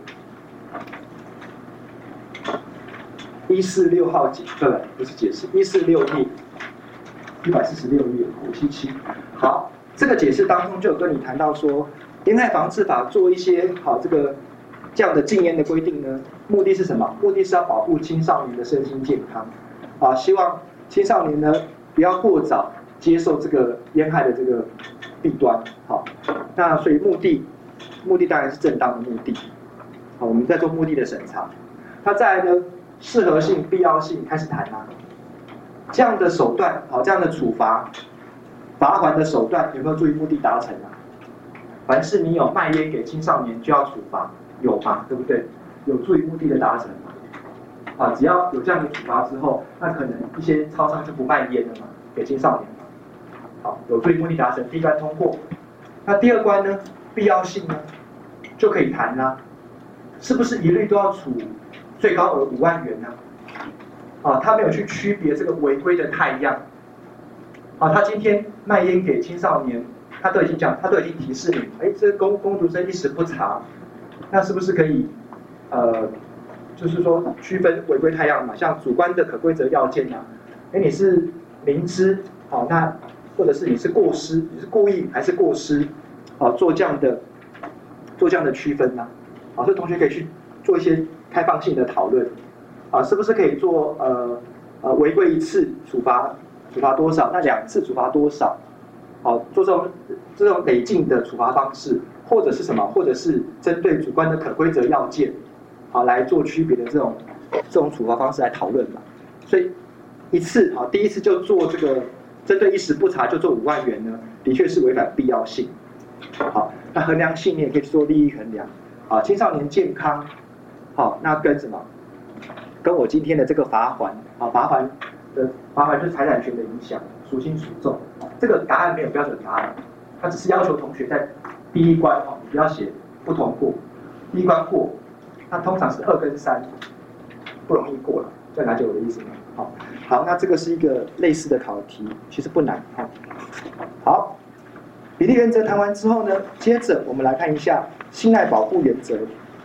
一四六号解，对了，不是解释，一四六页，一百四十六页，五七七。好，这个解释当中就有跟你谈到说，烟害防治法做一些好这个这样的禁烟的规定呢，目的是什么？目的是要保护青少年的身心健康，啊，希望青少年呢不要过早接受这个烟害的这个弊端，好，那所以目的，目的当然是正当的目的，好，我们在做目的的审查。那再来呢，适合性、必要性开始谈啦、啊。这样的手段，好，这样的处罚、罚锾的手段有没有助于目的达成啊？凡是你有卖烟给青少年，就要处罚，有嘛，对不对？有助于目的的达成嘛？啊，只要有这样的处罚之后，那可能一些超商就不卖烟了嘛，给青少年。好，有助于目的达成，第一关通过。那第二关呢？必要性呢，就可以谈啦、啊。是不是一律都要处最高额五万元呢？啊，他没有去区别这个违规的态样。啊，他今天卖烟给青少年，他都已经讲，他都已经提示你，哎，这工工读生一时不察，那是不是可以，呃，就是说区分违规态样嘛？像主观的可规则要件啊，哎，你是明知，好、哦，那或者是你是过失，你是故意还是过失，啊，做这样的做这样的区分呢、啊？啊，所以同学可以去做一些开放性的讨论，啊，是不是可以做呃呃违规一次处罚处罚多少？那两次处罚多少？好，做这种这种累进的处罚方式，或者是什么？或者是针对主观的可规则要件，好来做区别的这种这种处罚方式来讨论嘛。所以一次好，第一次就做这个针对一时不察就做五万元呢，的确是违反必要性。好，那衡量性你也可以去做利益衡量。啊，青少年健康，好，那跟什么？跟我今天的这个罚锾，啊，罚锾的罚锾就是财产权的影响，孰轻孰重？这个答案没有标准答案，它只是要求同学在第一关哦，你不要写不通过，第一关过，那通常是二跟三，不容易过了，这样了解我的意思吗？好，好，那这个是一个类似的考题，其实不难哈。好，比例原则谈完之后呢，接着我们来看一下信赖保护原则。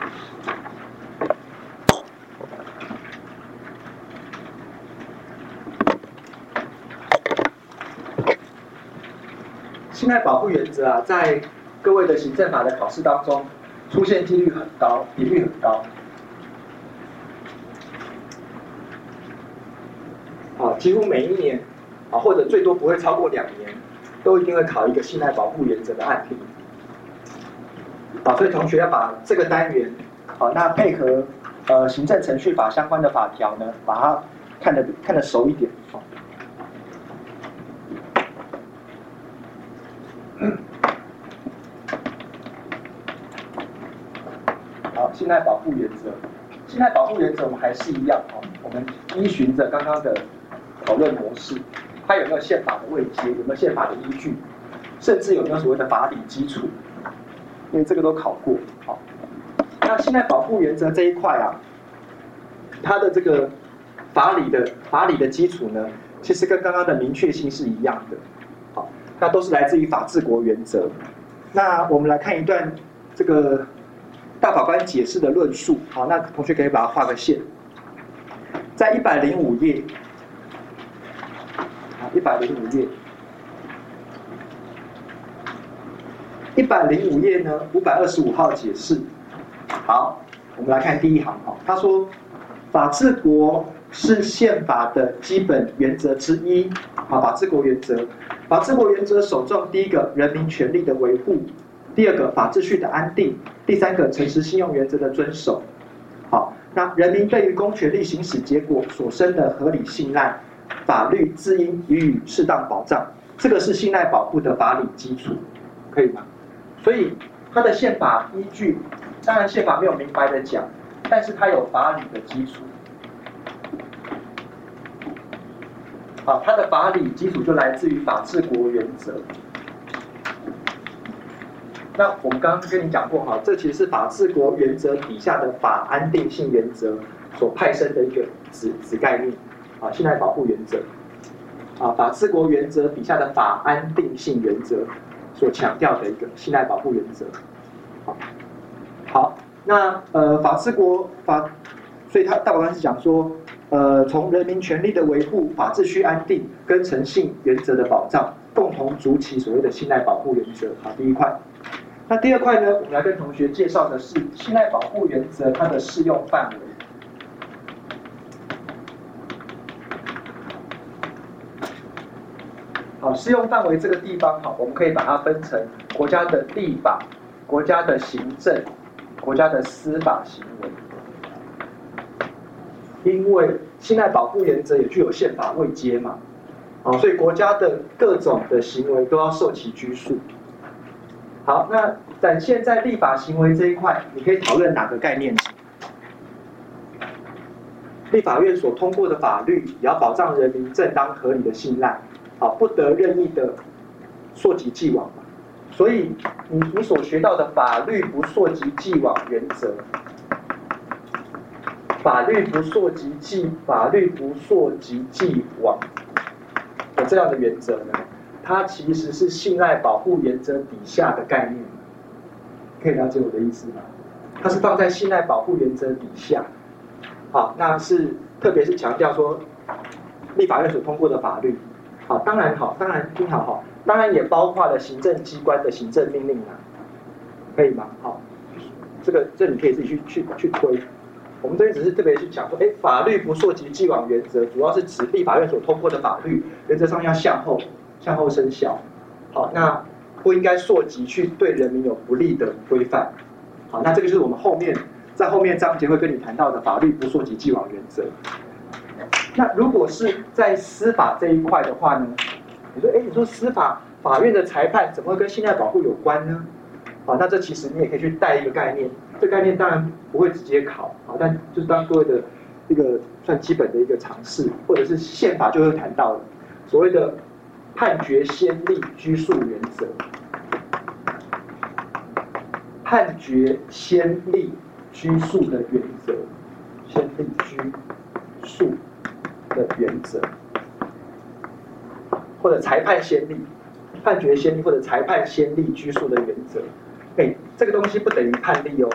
信赖保护原则啊，在各位的行政法的考试当中，出现几率很高，比率很高。啊，几乎每一年，啊或者最多不会超过两年，都一定会考一个信赖保护原则的案例。啊，所以同学要把这个单元，啊，那配合呃行政程序法相关的法条呢，把它看得看得熟一点。啊好，信赖保护原则， 信赖保护原则我们还是一样哦，我们依循着刚刚的讨论模式，它有没有宪法的位阶，有没有宪法的依据，甚至有没有所谓的法理基础，因为这个都考过。好，那信赖保护原则这一块啊，它的这个法理的法理的基础呢，其实跟刚刚的明确性是一样的。好，它都是来自于法治国原则。那我们来看一段这个大法官解释的论述。好，那同学可以把它画个线，在一百零五页，好，一百零五页，一百零五页呢，五百二十五号解释。好，我们来看第一行。好，他说，法治国是宪法的基本原则之一。好，法治国原则，法治国原则首重第一个人民权利的维护，第二个法秩序的安定，第三个诚实信用原则的遵守。好，那人民对于公权力行使结果所生的合理信赖，法律自应予以适当保障，这个是信赖保护的法理基础，可以吗？所以它的宪法依据，当然宪法没有明白的讲，但是它有法理的基础。好，它的法理基础就来自于法治国原则。那我们刚刚跟你讲过，哈，这其实是法治国原则底下的法安定性原则所派生的一个子子概念，啊，信赖保护原则，啊，法治国原则底下的法安定性原则所强调的一个信赖保护原则。好，好，那呃，法治国法，所以他大法官是讲说，呃，从人民权利的维护、法秩序安定跟诚信原则的保障，共同筑起所谓的信赖保护原则。好，第一块。那第二块呢，我们来跟同学介绍的是信赖保护原则它的适用范围。好，适用范围这个地方，好，我们可以把它分成国家的立法、国家的行政、国家的司法行为。因为信赖保护原则也具有宪法位阶嘛，好，所以国家的各种的行为都要受其拘束。好，那展现在立法行为这一块，你可以讨论哪个概念？立法院所通过的法律也要保障人民正当合理的信赖，好，不得任意的溯及既往嘛。所以你你所学到的法律不溯及既往原则，法律不溯及既法律不溯及既往的这样的原则呢？它其实是信赖保护原则底下的概念，可以了解我的意思吗？它是放在信赖保护原则底下，好，那是特别是强调说，立法院所通过的法律，好，当然好，当然听好哈，当然也包括了行政机关的行政命令啊，可以吗？好，这个这你可以自己去去去推。我们这边只是特别去讲说，哎，法律不溯及既往原则，主要是指立法院所通过的法律，原则上要向后。向后生效，好，那不应该溯及去对人民有不利的规范，好，那这个就是我们后面在后面章节会跟你谈到的法律不溯及既往原则。那如果是在司法这一块的话呢，你说，哎，你说司法法院的裁判怎么会跟信赖保护有关呢？好，那这其实你也可以去带一个概念，这概念当然不会直接考，好，但就是当各位的一个算基本的一个常识，或者是宪法就会谈到的所谓的判决先例拘束原则，判决先例拘束的原则，先例拘束的原则，或者裁判先例、判决先例或者裁判先例拘束的原则。哎，这个东西不等于判例哦，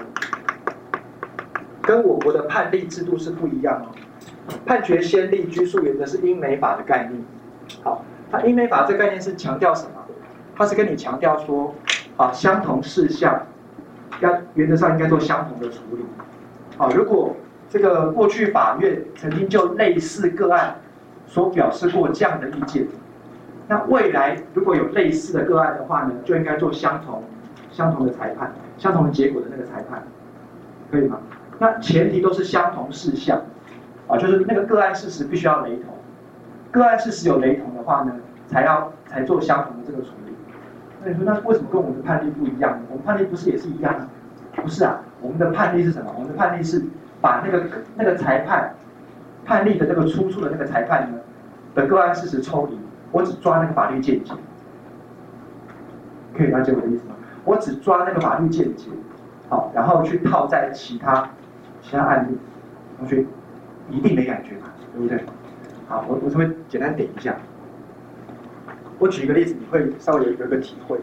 跟我国的判例制度是不一样哦。判决先例拘束原则是英美法的概念，好。那英美法这个概念是强调什么？它是跟你强调说，啊，相同事项，要原则上应该做相同的处理。啊，如果这个过去法院曾经就类似个案所表示过这样的意见，那未来如果有类似的个案的话呢，就应该做相同相同的裁判，相同的结果的那个裁判，可以吗？那前提都是相同事项，啊，就是那个个案事实必须要雷同。个案事实有雷同的话呢，才要才做相同的这个处理。那你说，那为什么跟我们的判例不一样呢？我们判例不是也是一样吗？不是啊，我们的判例是什么？我们的判例是把那个那个裁判判例的那个出处的那个裁判呢的个案事实抽离，我只抓那个法律见解，可以了解我的意思吗？我只抓那个法律见解，好，然后去套在其他其他案例，同学一定没感觉吧？对不对？好，我我稍微简单点一下。我举一个例子，你会稍微有一个体会。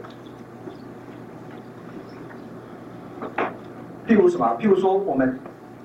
譬如什么？譬如说我们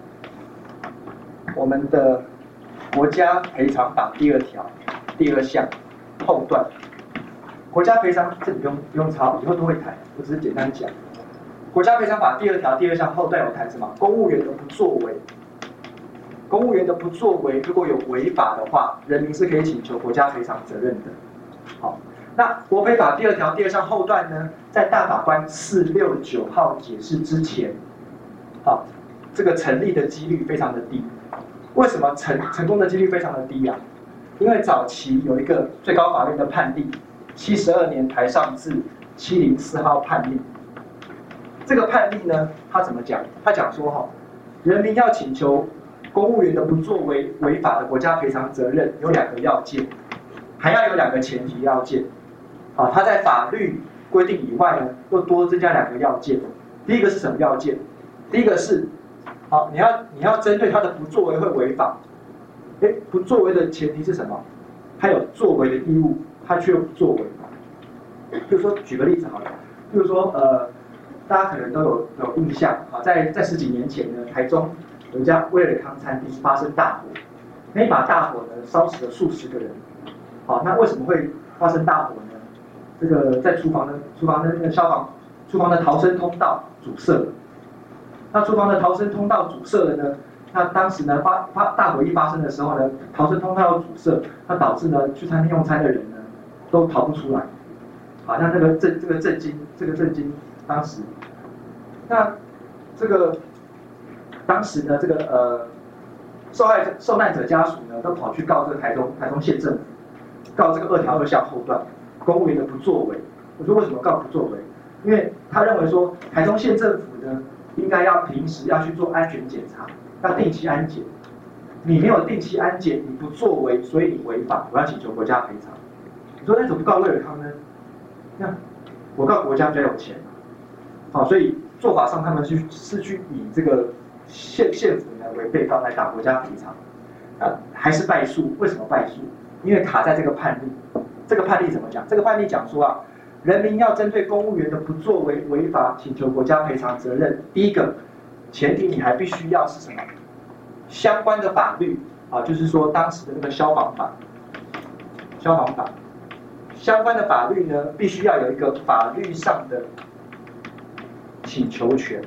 我们的国家赔偿法第二条第二项后段，国家赔偿这里不用不用抄，以后都会谈，我只是简单讲。国家赔偿法第二条第二项后段有谈什么？公务员的不作为，公务员的不作为如果有违法的话，人民是可以请求国家赔偿责任的。好，那国赔法第二条第二项后段呢，在大法官四六九号解释之前，好，这个成立的几率非常的低。为什么成成功的几率非常的低啊？因为早期有一个最高法院的判例，七十二年台上字七零四号判例。这个判例呢，他怎么讲？他讲说哈，人民要请求公务员的不作为违法的国家赔偿责任有两个要件。还要有两个前提要件，啊，它在法律规定以外呢，又多增加两个要件。第一个是什么要件？第一个是，好，你要你要针对他的不作为会违法，哎，不作为的前提是什么？他有作为的义务，他却又不作为。比如说，举个例子好了，比如说呃，大家可能都有有印象，啊，在在十几年前呢，台中有一家威尔康餐厅发生大火，那一把大火呢，烧死了数十个人。好，那为什么会发生大火呢？这个在厨房的厨房的那个消防厨房的逃生通道阻塞了。那厨房的逃生通道阻塞了呢？那当时呢发发大火一发生的时候呢，逃生通道阻塞，那导致呢去餐厅用餐的人呢都逃不出来。好，那这个震这个震惊这个震惊当时，那这个当时呢这个呃受害者受难者家属呢都跑去告这个台中台中县政府。告这个二条二项后段公务员的不作为，我说为什么告不作为？因为他认为说台中县政府呢应该要平时要去做安全检查，要定期安检。你没有定期安检，你不作为，所以你违法，我要请求国家赔偿。你说那怎么告威尔康呢？那我告国家比较有钱，好，所以做法上他们是是去以这个县县府呢为被告来打国家赔偿，啊还是败诉？为什么败诉？因为卡在这个判例，这个判例怎么讲？这个判例讲说啊，人民要针对公务员的不作为违法请求国家赔偿责任，第一个前提你还必须要是什么？相关的法律啊，就是说当时的那个消防法，消防法相关的法律呢，必须要有一个法律上的请求权，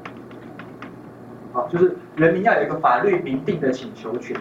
啊，就是人民要有一个法律明定的请求权。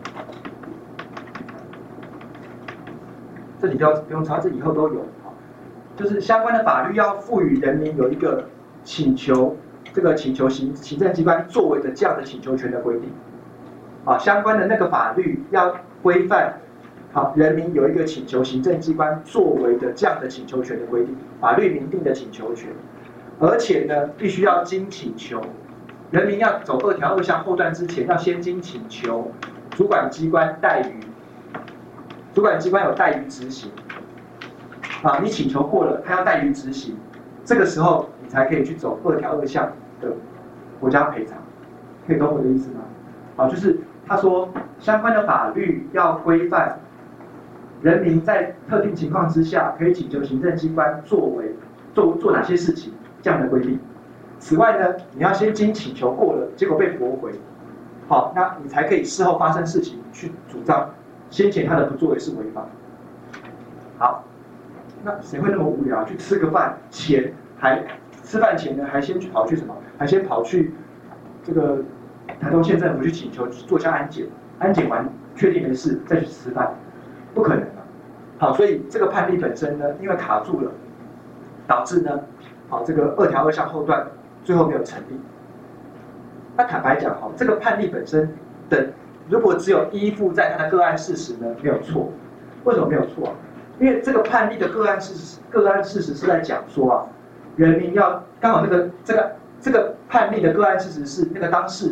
这里不要不用查，这以后都有啊。就是相关的法律要赋予人民有一个请求这个请求行行政机关作为的这样的请求权的规定，啊，相关的那个法律要规范，好，人民有一个请求行政机关作为的这样的请求权的规定，法律明定的请求权，而且呢，必须要经请求，人民要走二条二项后段之前，要先经请求主管机关代予。主管机关有代予执行，啊，你请求过了，他要代予执行，这个时候你才可以去走二条二项的国家赔偿，可以懂我的意思吗？啊，就是他说相关的法律要规范人民在特定情况之下可以请求行政机关作为做做哪些事情这样的规定。此外呢，你要先经请求过了，结果被驳回，好，那你才可以事后发生事情去主张。先前他的不作为是违法。好，那谁会那么无聊去吃个饭前还吃饭前呢还先去跑去什么？还先跑去这个台东县政府去请求做一下安检，安检完确定没事再去吃饭，不可能啊。好，所以这个判例本身呢，因为卡住了，导致呢，好这个二条二项后段最后没有成立。那坦白讲，好这个判例本身的。如果只有依附在他的个案事实呢，没有错。为什么没有错啊？因为这个判例的个案事实，个案事实是在讲说啊，人民要刚好那个这个这个判例的个案事实是那个当事人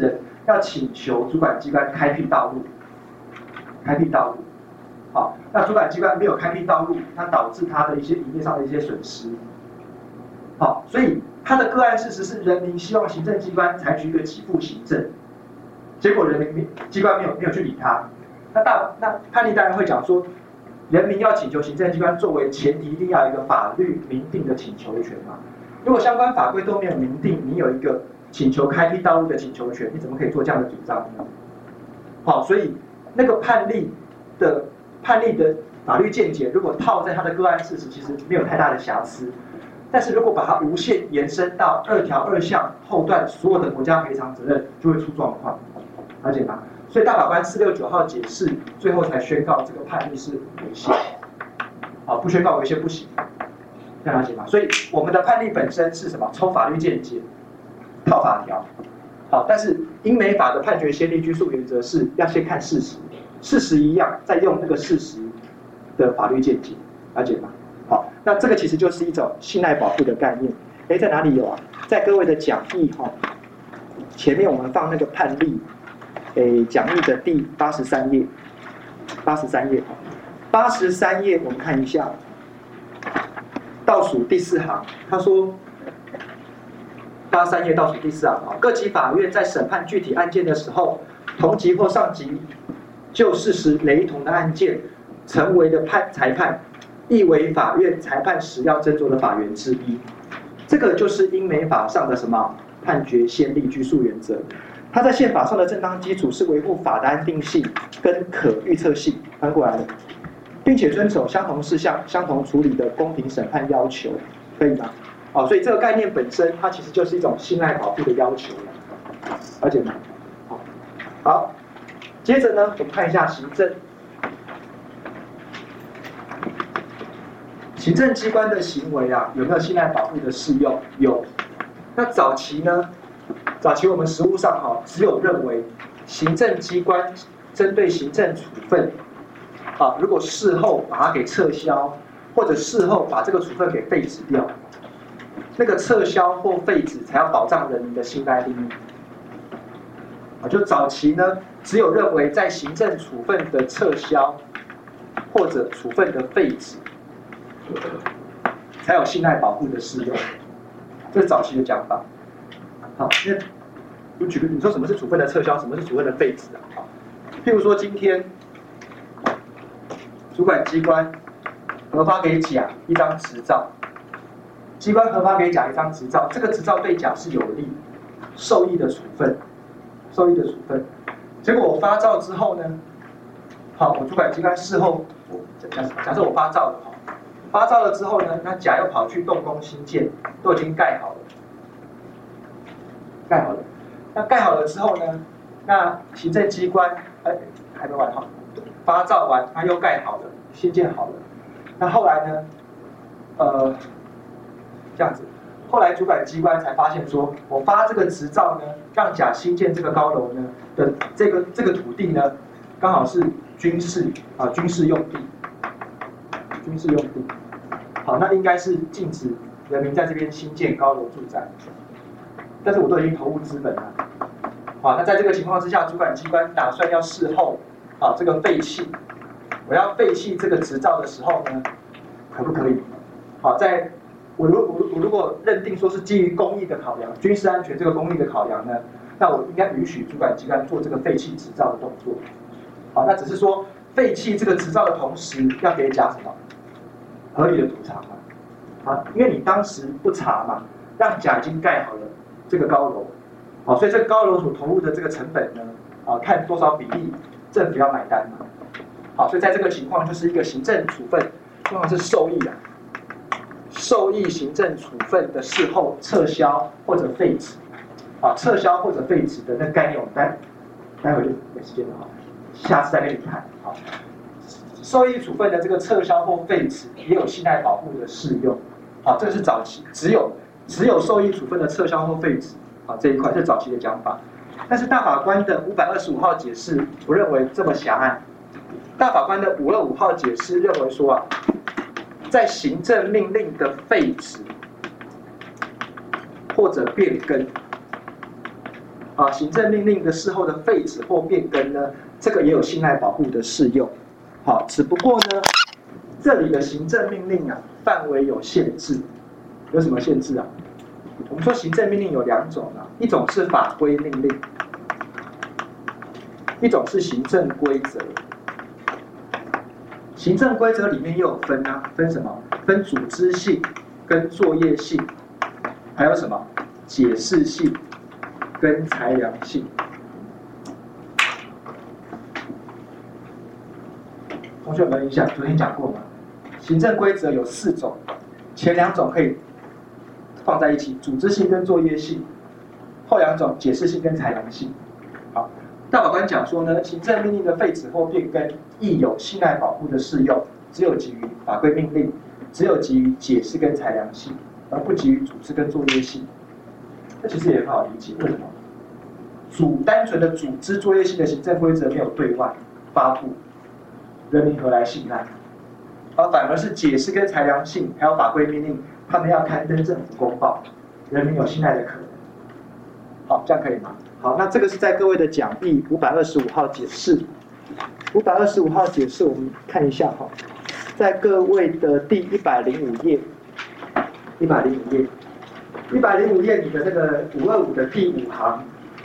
要请求主管机关开辟道路，开辟道路。好，那主管机关没有开辟道路，它导致它的一些营业上的一些损失。好，所以它的个案事实是人民希望行政机关采取一个给付行政，结果人民机关没有没有去理他。那大那判例当然会讲说，人民要请求行政机关作为前提，一定要有一个法律明定的请求权嘛。如果相关法规都没有明定，你有一个请求开辟道路的请求权，你怎么可以做这样的主张呢？好，所以那个判例的判例的法律见解，如果套在他的个案事实，其实没有太大的瑕疵。但是如果把它无限延伸到二条二项后段所有的国家赔偿责任，就会出状况，了解吗？所以大法官四六九号解释，最后才宣告这个判例是违宪，好，不宣告违宪不行，这样了解吗？所以我们的判例本身是什么？抽法律见解，套法条，好，但是英美法的判决先例拘束原则是要先看事实，事实一样，再用那个事实的法律见解，了解吗？好，那这个其实就是一种信赖保护的概念。哎，在哪里有啊？在各位的讲义哈，前面我们放那个判例，诶，讲义的第八十三页，八十三页，八十三页我们看一下，倒数第四行，他说，八十三页倒数第四行啊，各级法院在审判具体案件的时候，同级或上级就事实雷同的案件，成为的判裁判。亦为法院裁判时要斟酌的法源之一，这个就是英美法上的什么判决先例拘束原则。它在宪法上的正当基础是维护法的安定性跟可预测性，翻过来了，并且遵守相同事项、相同处理的公平审判要求，可以吗？哦，所以这个概念本身，它其实就是一种信赖保护的要求了，了解吗？好，好，接着呢，我们看一下行政。行政机关的行为啊，有没有信赖保护的适用？有。那早期呢？早期我们实务上哈、哦，只有认为行政机关针对行政处分，啊，如果事后把它给撤销，或者事后把这个处分给废止掉，那个撤销或废止才要保障人民的信赖利益。啊，就早期呢，只有认为在行政处分的撤销或者处分的废止。才有信赖保护的适用，这是早期的讲法。好，因为我举个，你说什么是处分的撤销，什么是处分的废止啊？好，譬如说今天主管机关核发给甲一张执照，机关核发给甲一张执照，这个执照对甲是有利，受益的处分，受益的处分。结果我发照之后呢，好，我主管机关事后，假假设我发照了。发照了之后呢，那甲又跑去动工新建，都已经盖好了，盖好了。那盖好了之后呢，那行政机关哎还没完哈，发照完他又盖好了，新建好了。那后来呢，呃，这样子，后来主管机关才发现说，我发这个执照呢，让甲新建这个高楼呢的这个这个土地呢，刚好是军事啊军事用地。军事用地，好，那应该是禁止人民在这边新建高楼住宅，但是我都已经投入资本了，好，那在这个情况之下，主管机关打算要事后，啊，这个废弃，我要废弃这个执照的时候呢，可不可以？好，在我如我我如果认定说是基于公益的考量，军事安全这个公益的考量呢，那我应该允许主管机关做这个废弃执照的动作，好，那只是说废弃这个执照的同时，要给甲什么？合理的补偿嘛，啊，因为你当时不查嘛，让甲已经盖好了这个高楼，好，所以这个高楼所投入的这个成本呢，啊，看多少比例政府要买单嘛，好，所以在这个情况就是一个行政处分，通常是受益啊，受益行政处分的事后撤销或者废止，啊，撤销或者废止的那个概念，我们待待会就没时间了哈，下次再跟你谈，好。受益处分的这个撤销或废止也有信赖保护的适用，啊，这个是早期只有只有受益处分的撤销或废止，啊这一块是早期的讲法。但是大法官的五百二十五号解释不认为这么狭隘，大法官的五二五号解释认为说啊，在行政命令的废止或者变更， 啊，行政命令的事后的废止或变更呢，这个也有信赖保护的适用。好，只不过呢，这里的行政命令啊，范围有限制，有什么限制啊？我们说行政命令有两种啊，一种是法规命令，一种是行政规则。行政规则里面又有分啊，分什么？分组织性跟作业性，还有什么解释性跟裁量性。同学有没有印象？昨天讲过吗？行政规则有四种，前两种可以放在一起，组织性跟作业性；后两种解释性跟裁量性。好，大法官讲说呢，行政命令的废止或变更亦有信赖保护的适用，只有基于法规命令，只有基于解释跟裁量性，而不基于组织跟作业性。这其实也很好理解，为什么？组单纯的组织作业性的行政规则没有对外发布，人民何来信赖？而反而是解释跟裁量性，还有法规命令，他们要刊登政府公报，人民有信赖的可能。好，这样可以吗？好，那这个是在各位的讲义五百二十五号解释。五百二十五号解释，我们看一下哈，在各位的第一百零五页，一百零五页，一百零五页里的那个五二五的第五行，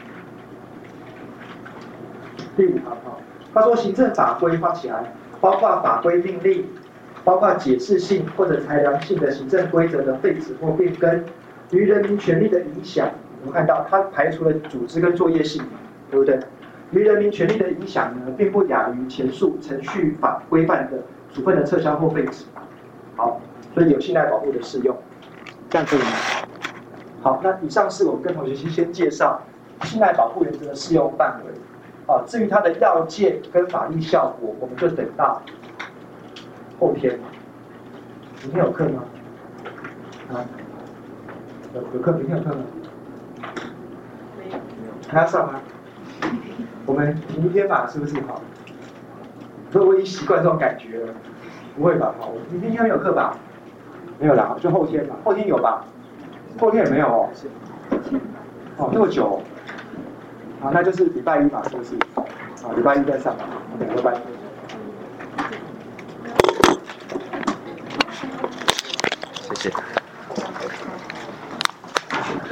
第五行哈，他说行政法规画起来，包括法规命令，包括解释性或者裁量性的行政规则的废止或变更，于人民权利的影响，我们看到它排除了组织跟作业性，对不对？于人民权利的影响呢，并不亚于前述程序法规范的处分的撤销或废止。好，所以有信赖保护的适用，这样可以吗？好，那以上是我们跟同学先先介绍信赖保护原则的适用范围。啊，至于它的要件跟法律效果，我们就等到后天。明天有课吗？啊，有有课，明天有课吗？没有。还要上吗？我们明天吧，是不是好？所以我已经习惯这种感觉了，不会吧？好，明天应该没有课吧？没有啦，就后天吧。后天有吧？后天也没有哦。哦，那么久哦。好，那就是礼拜一嘛，是不是？好，礼拜一再上吧。OK， 拜拜。 谢谢。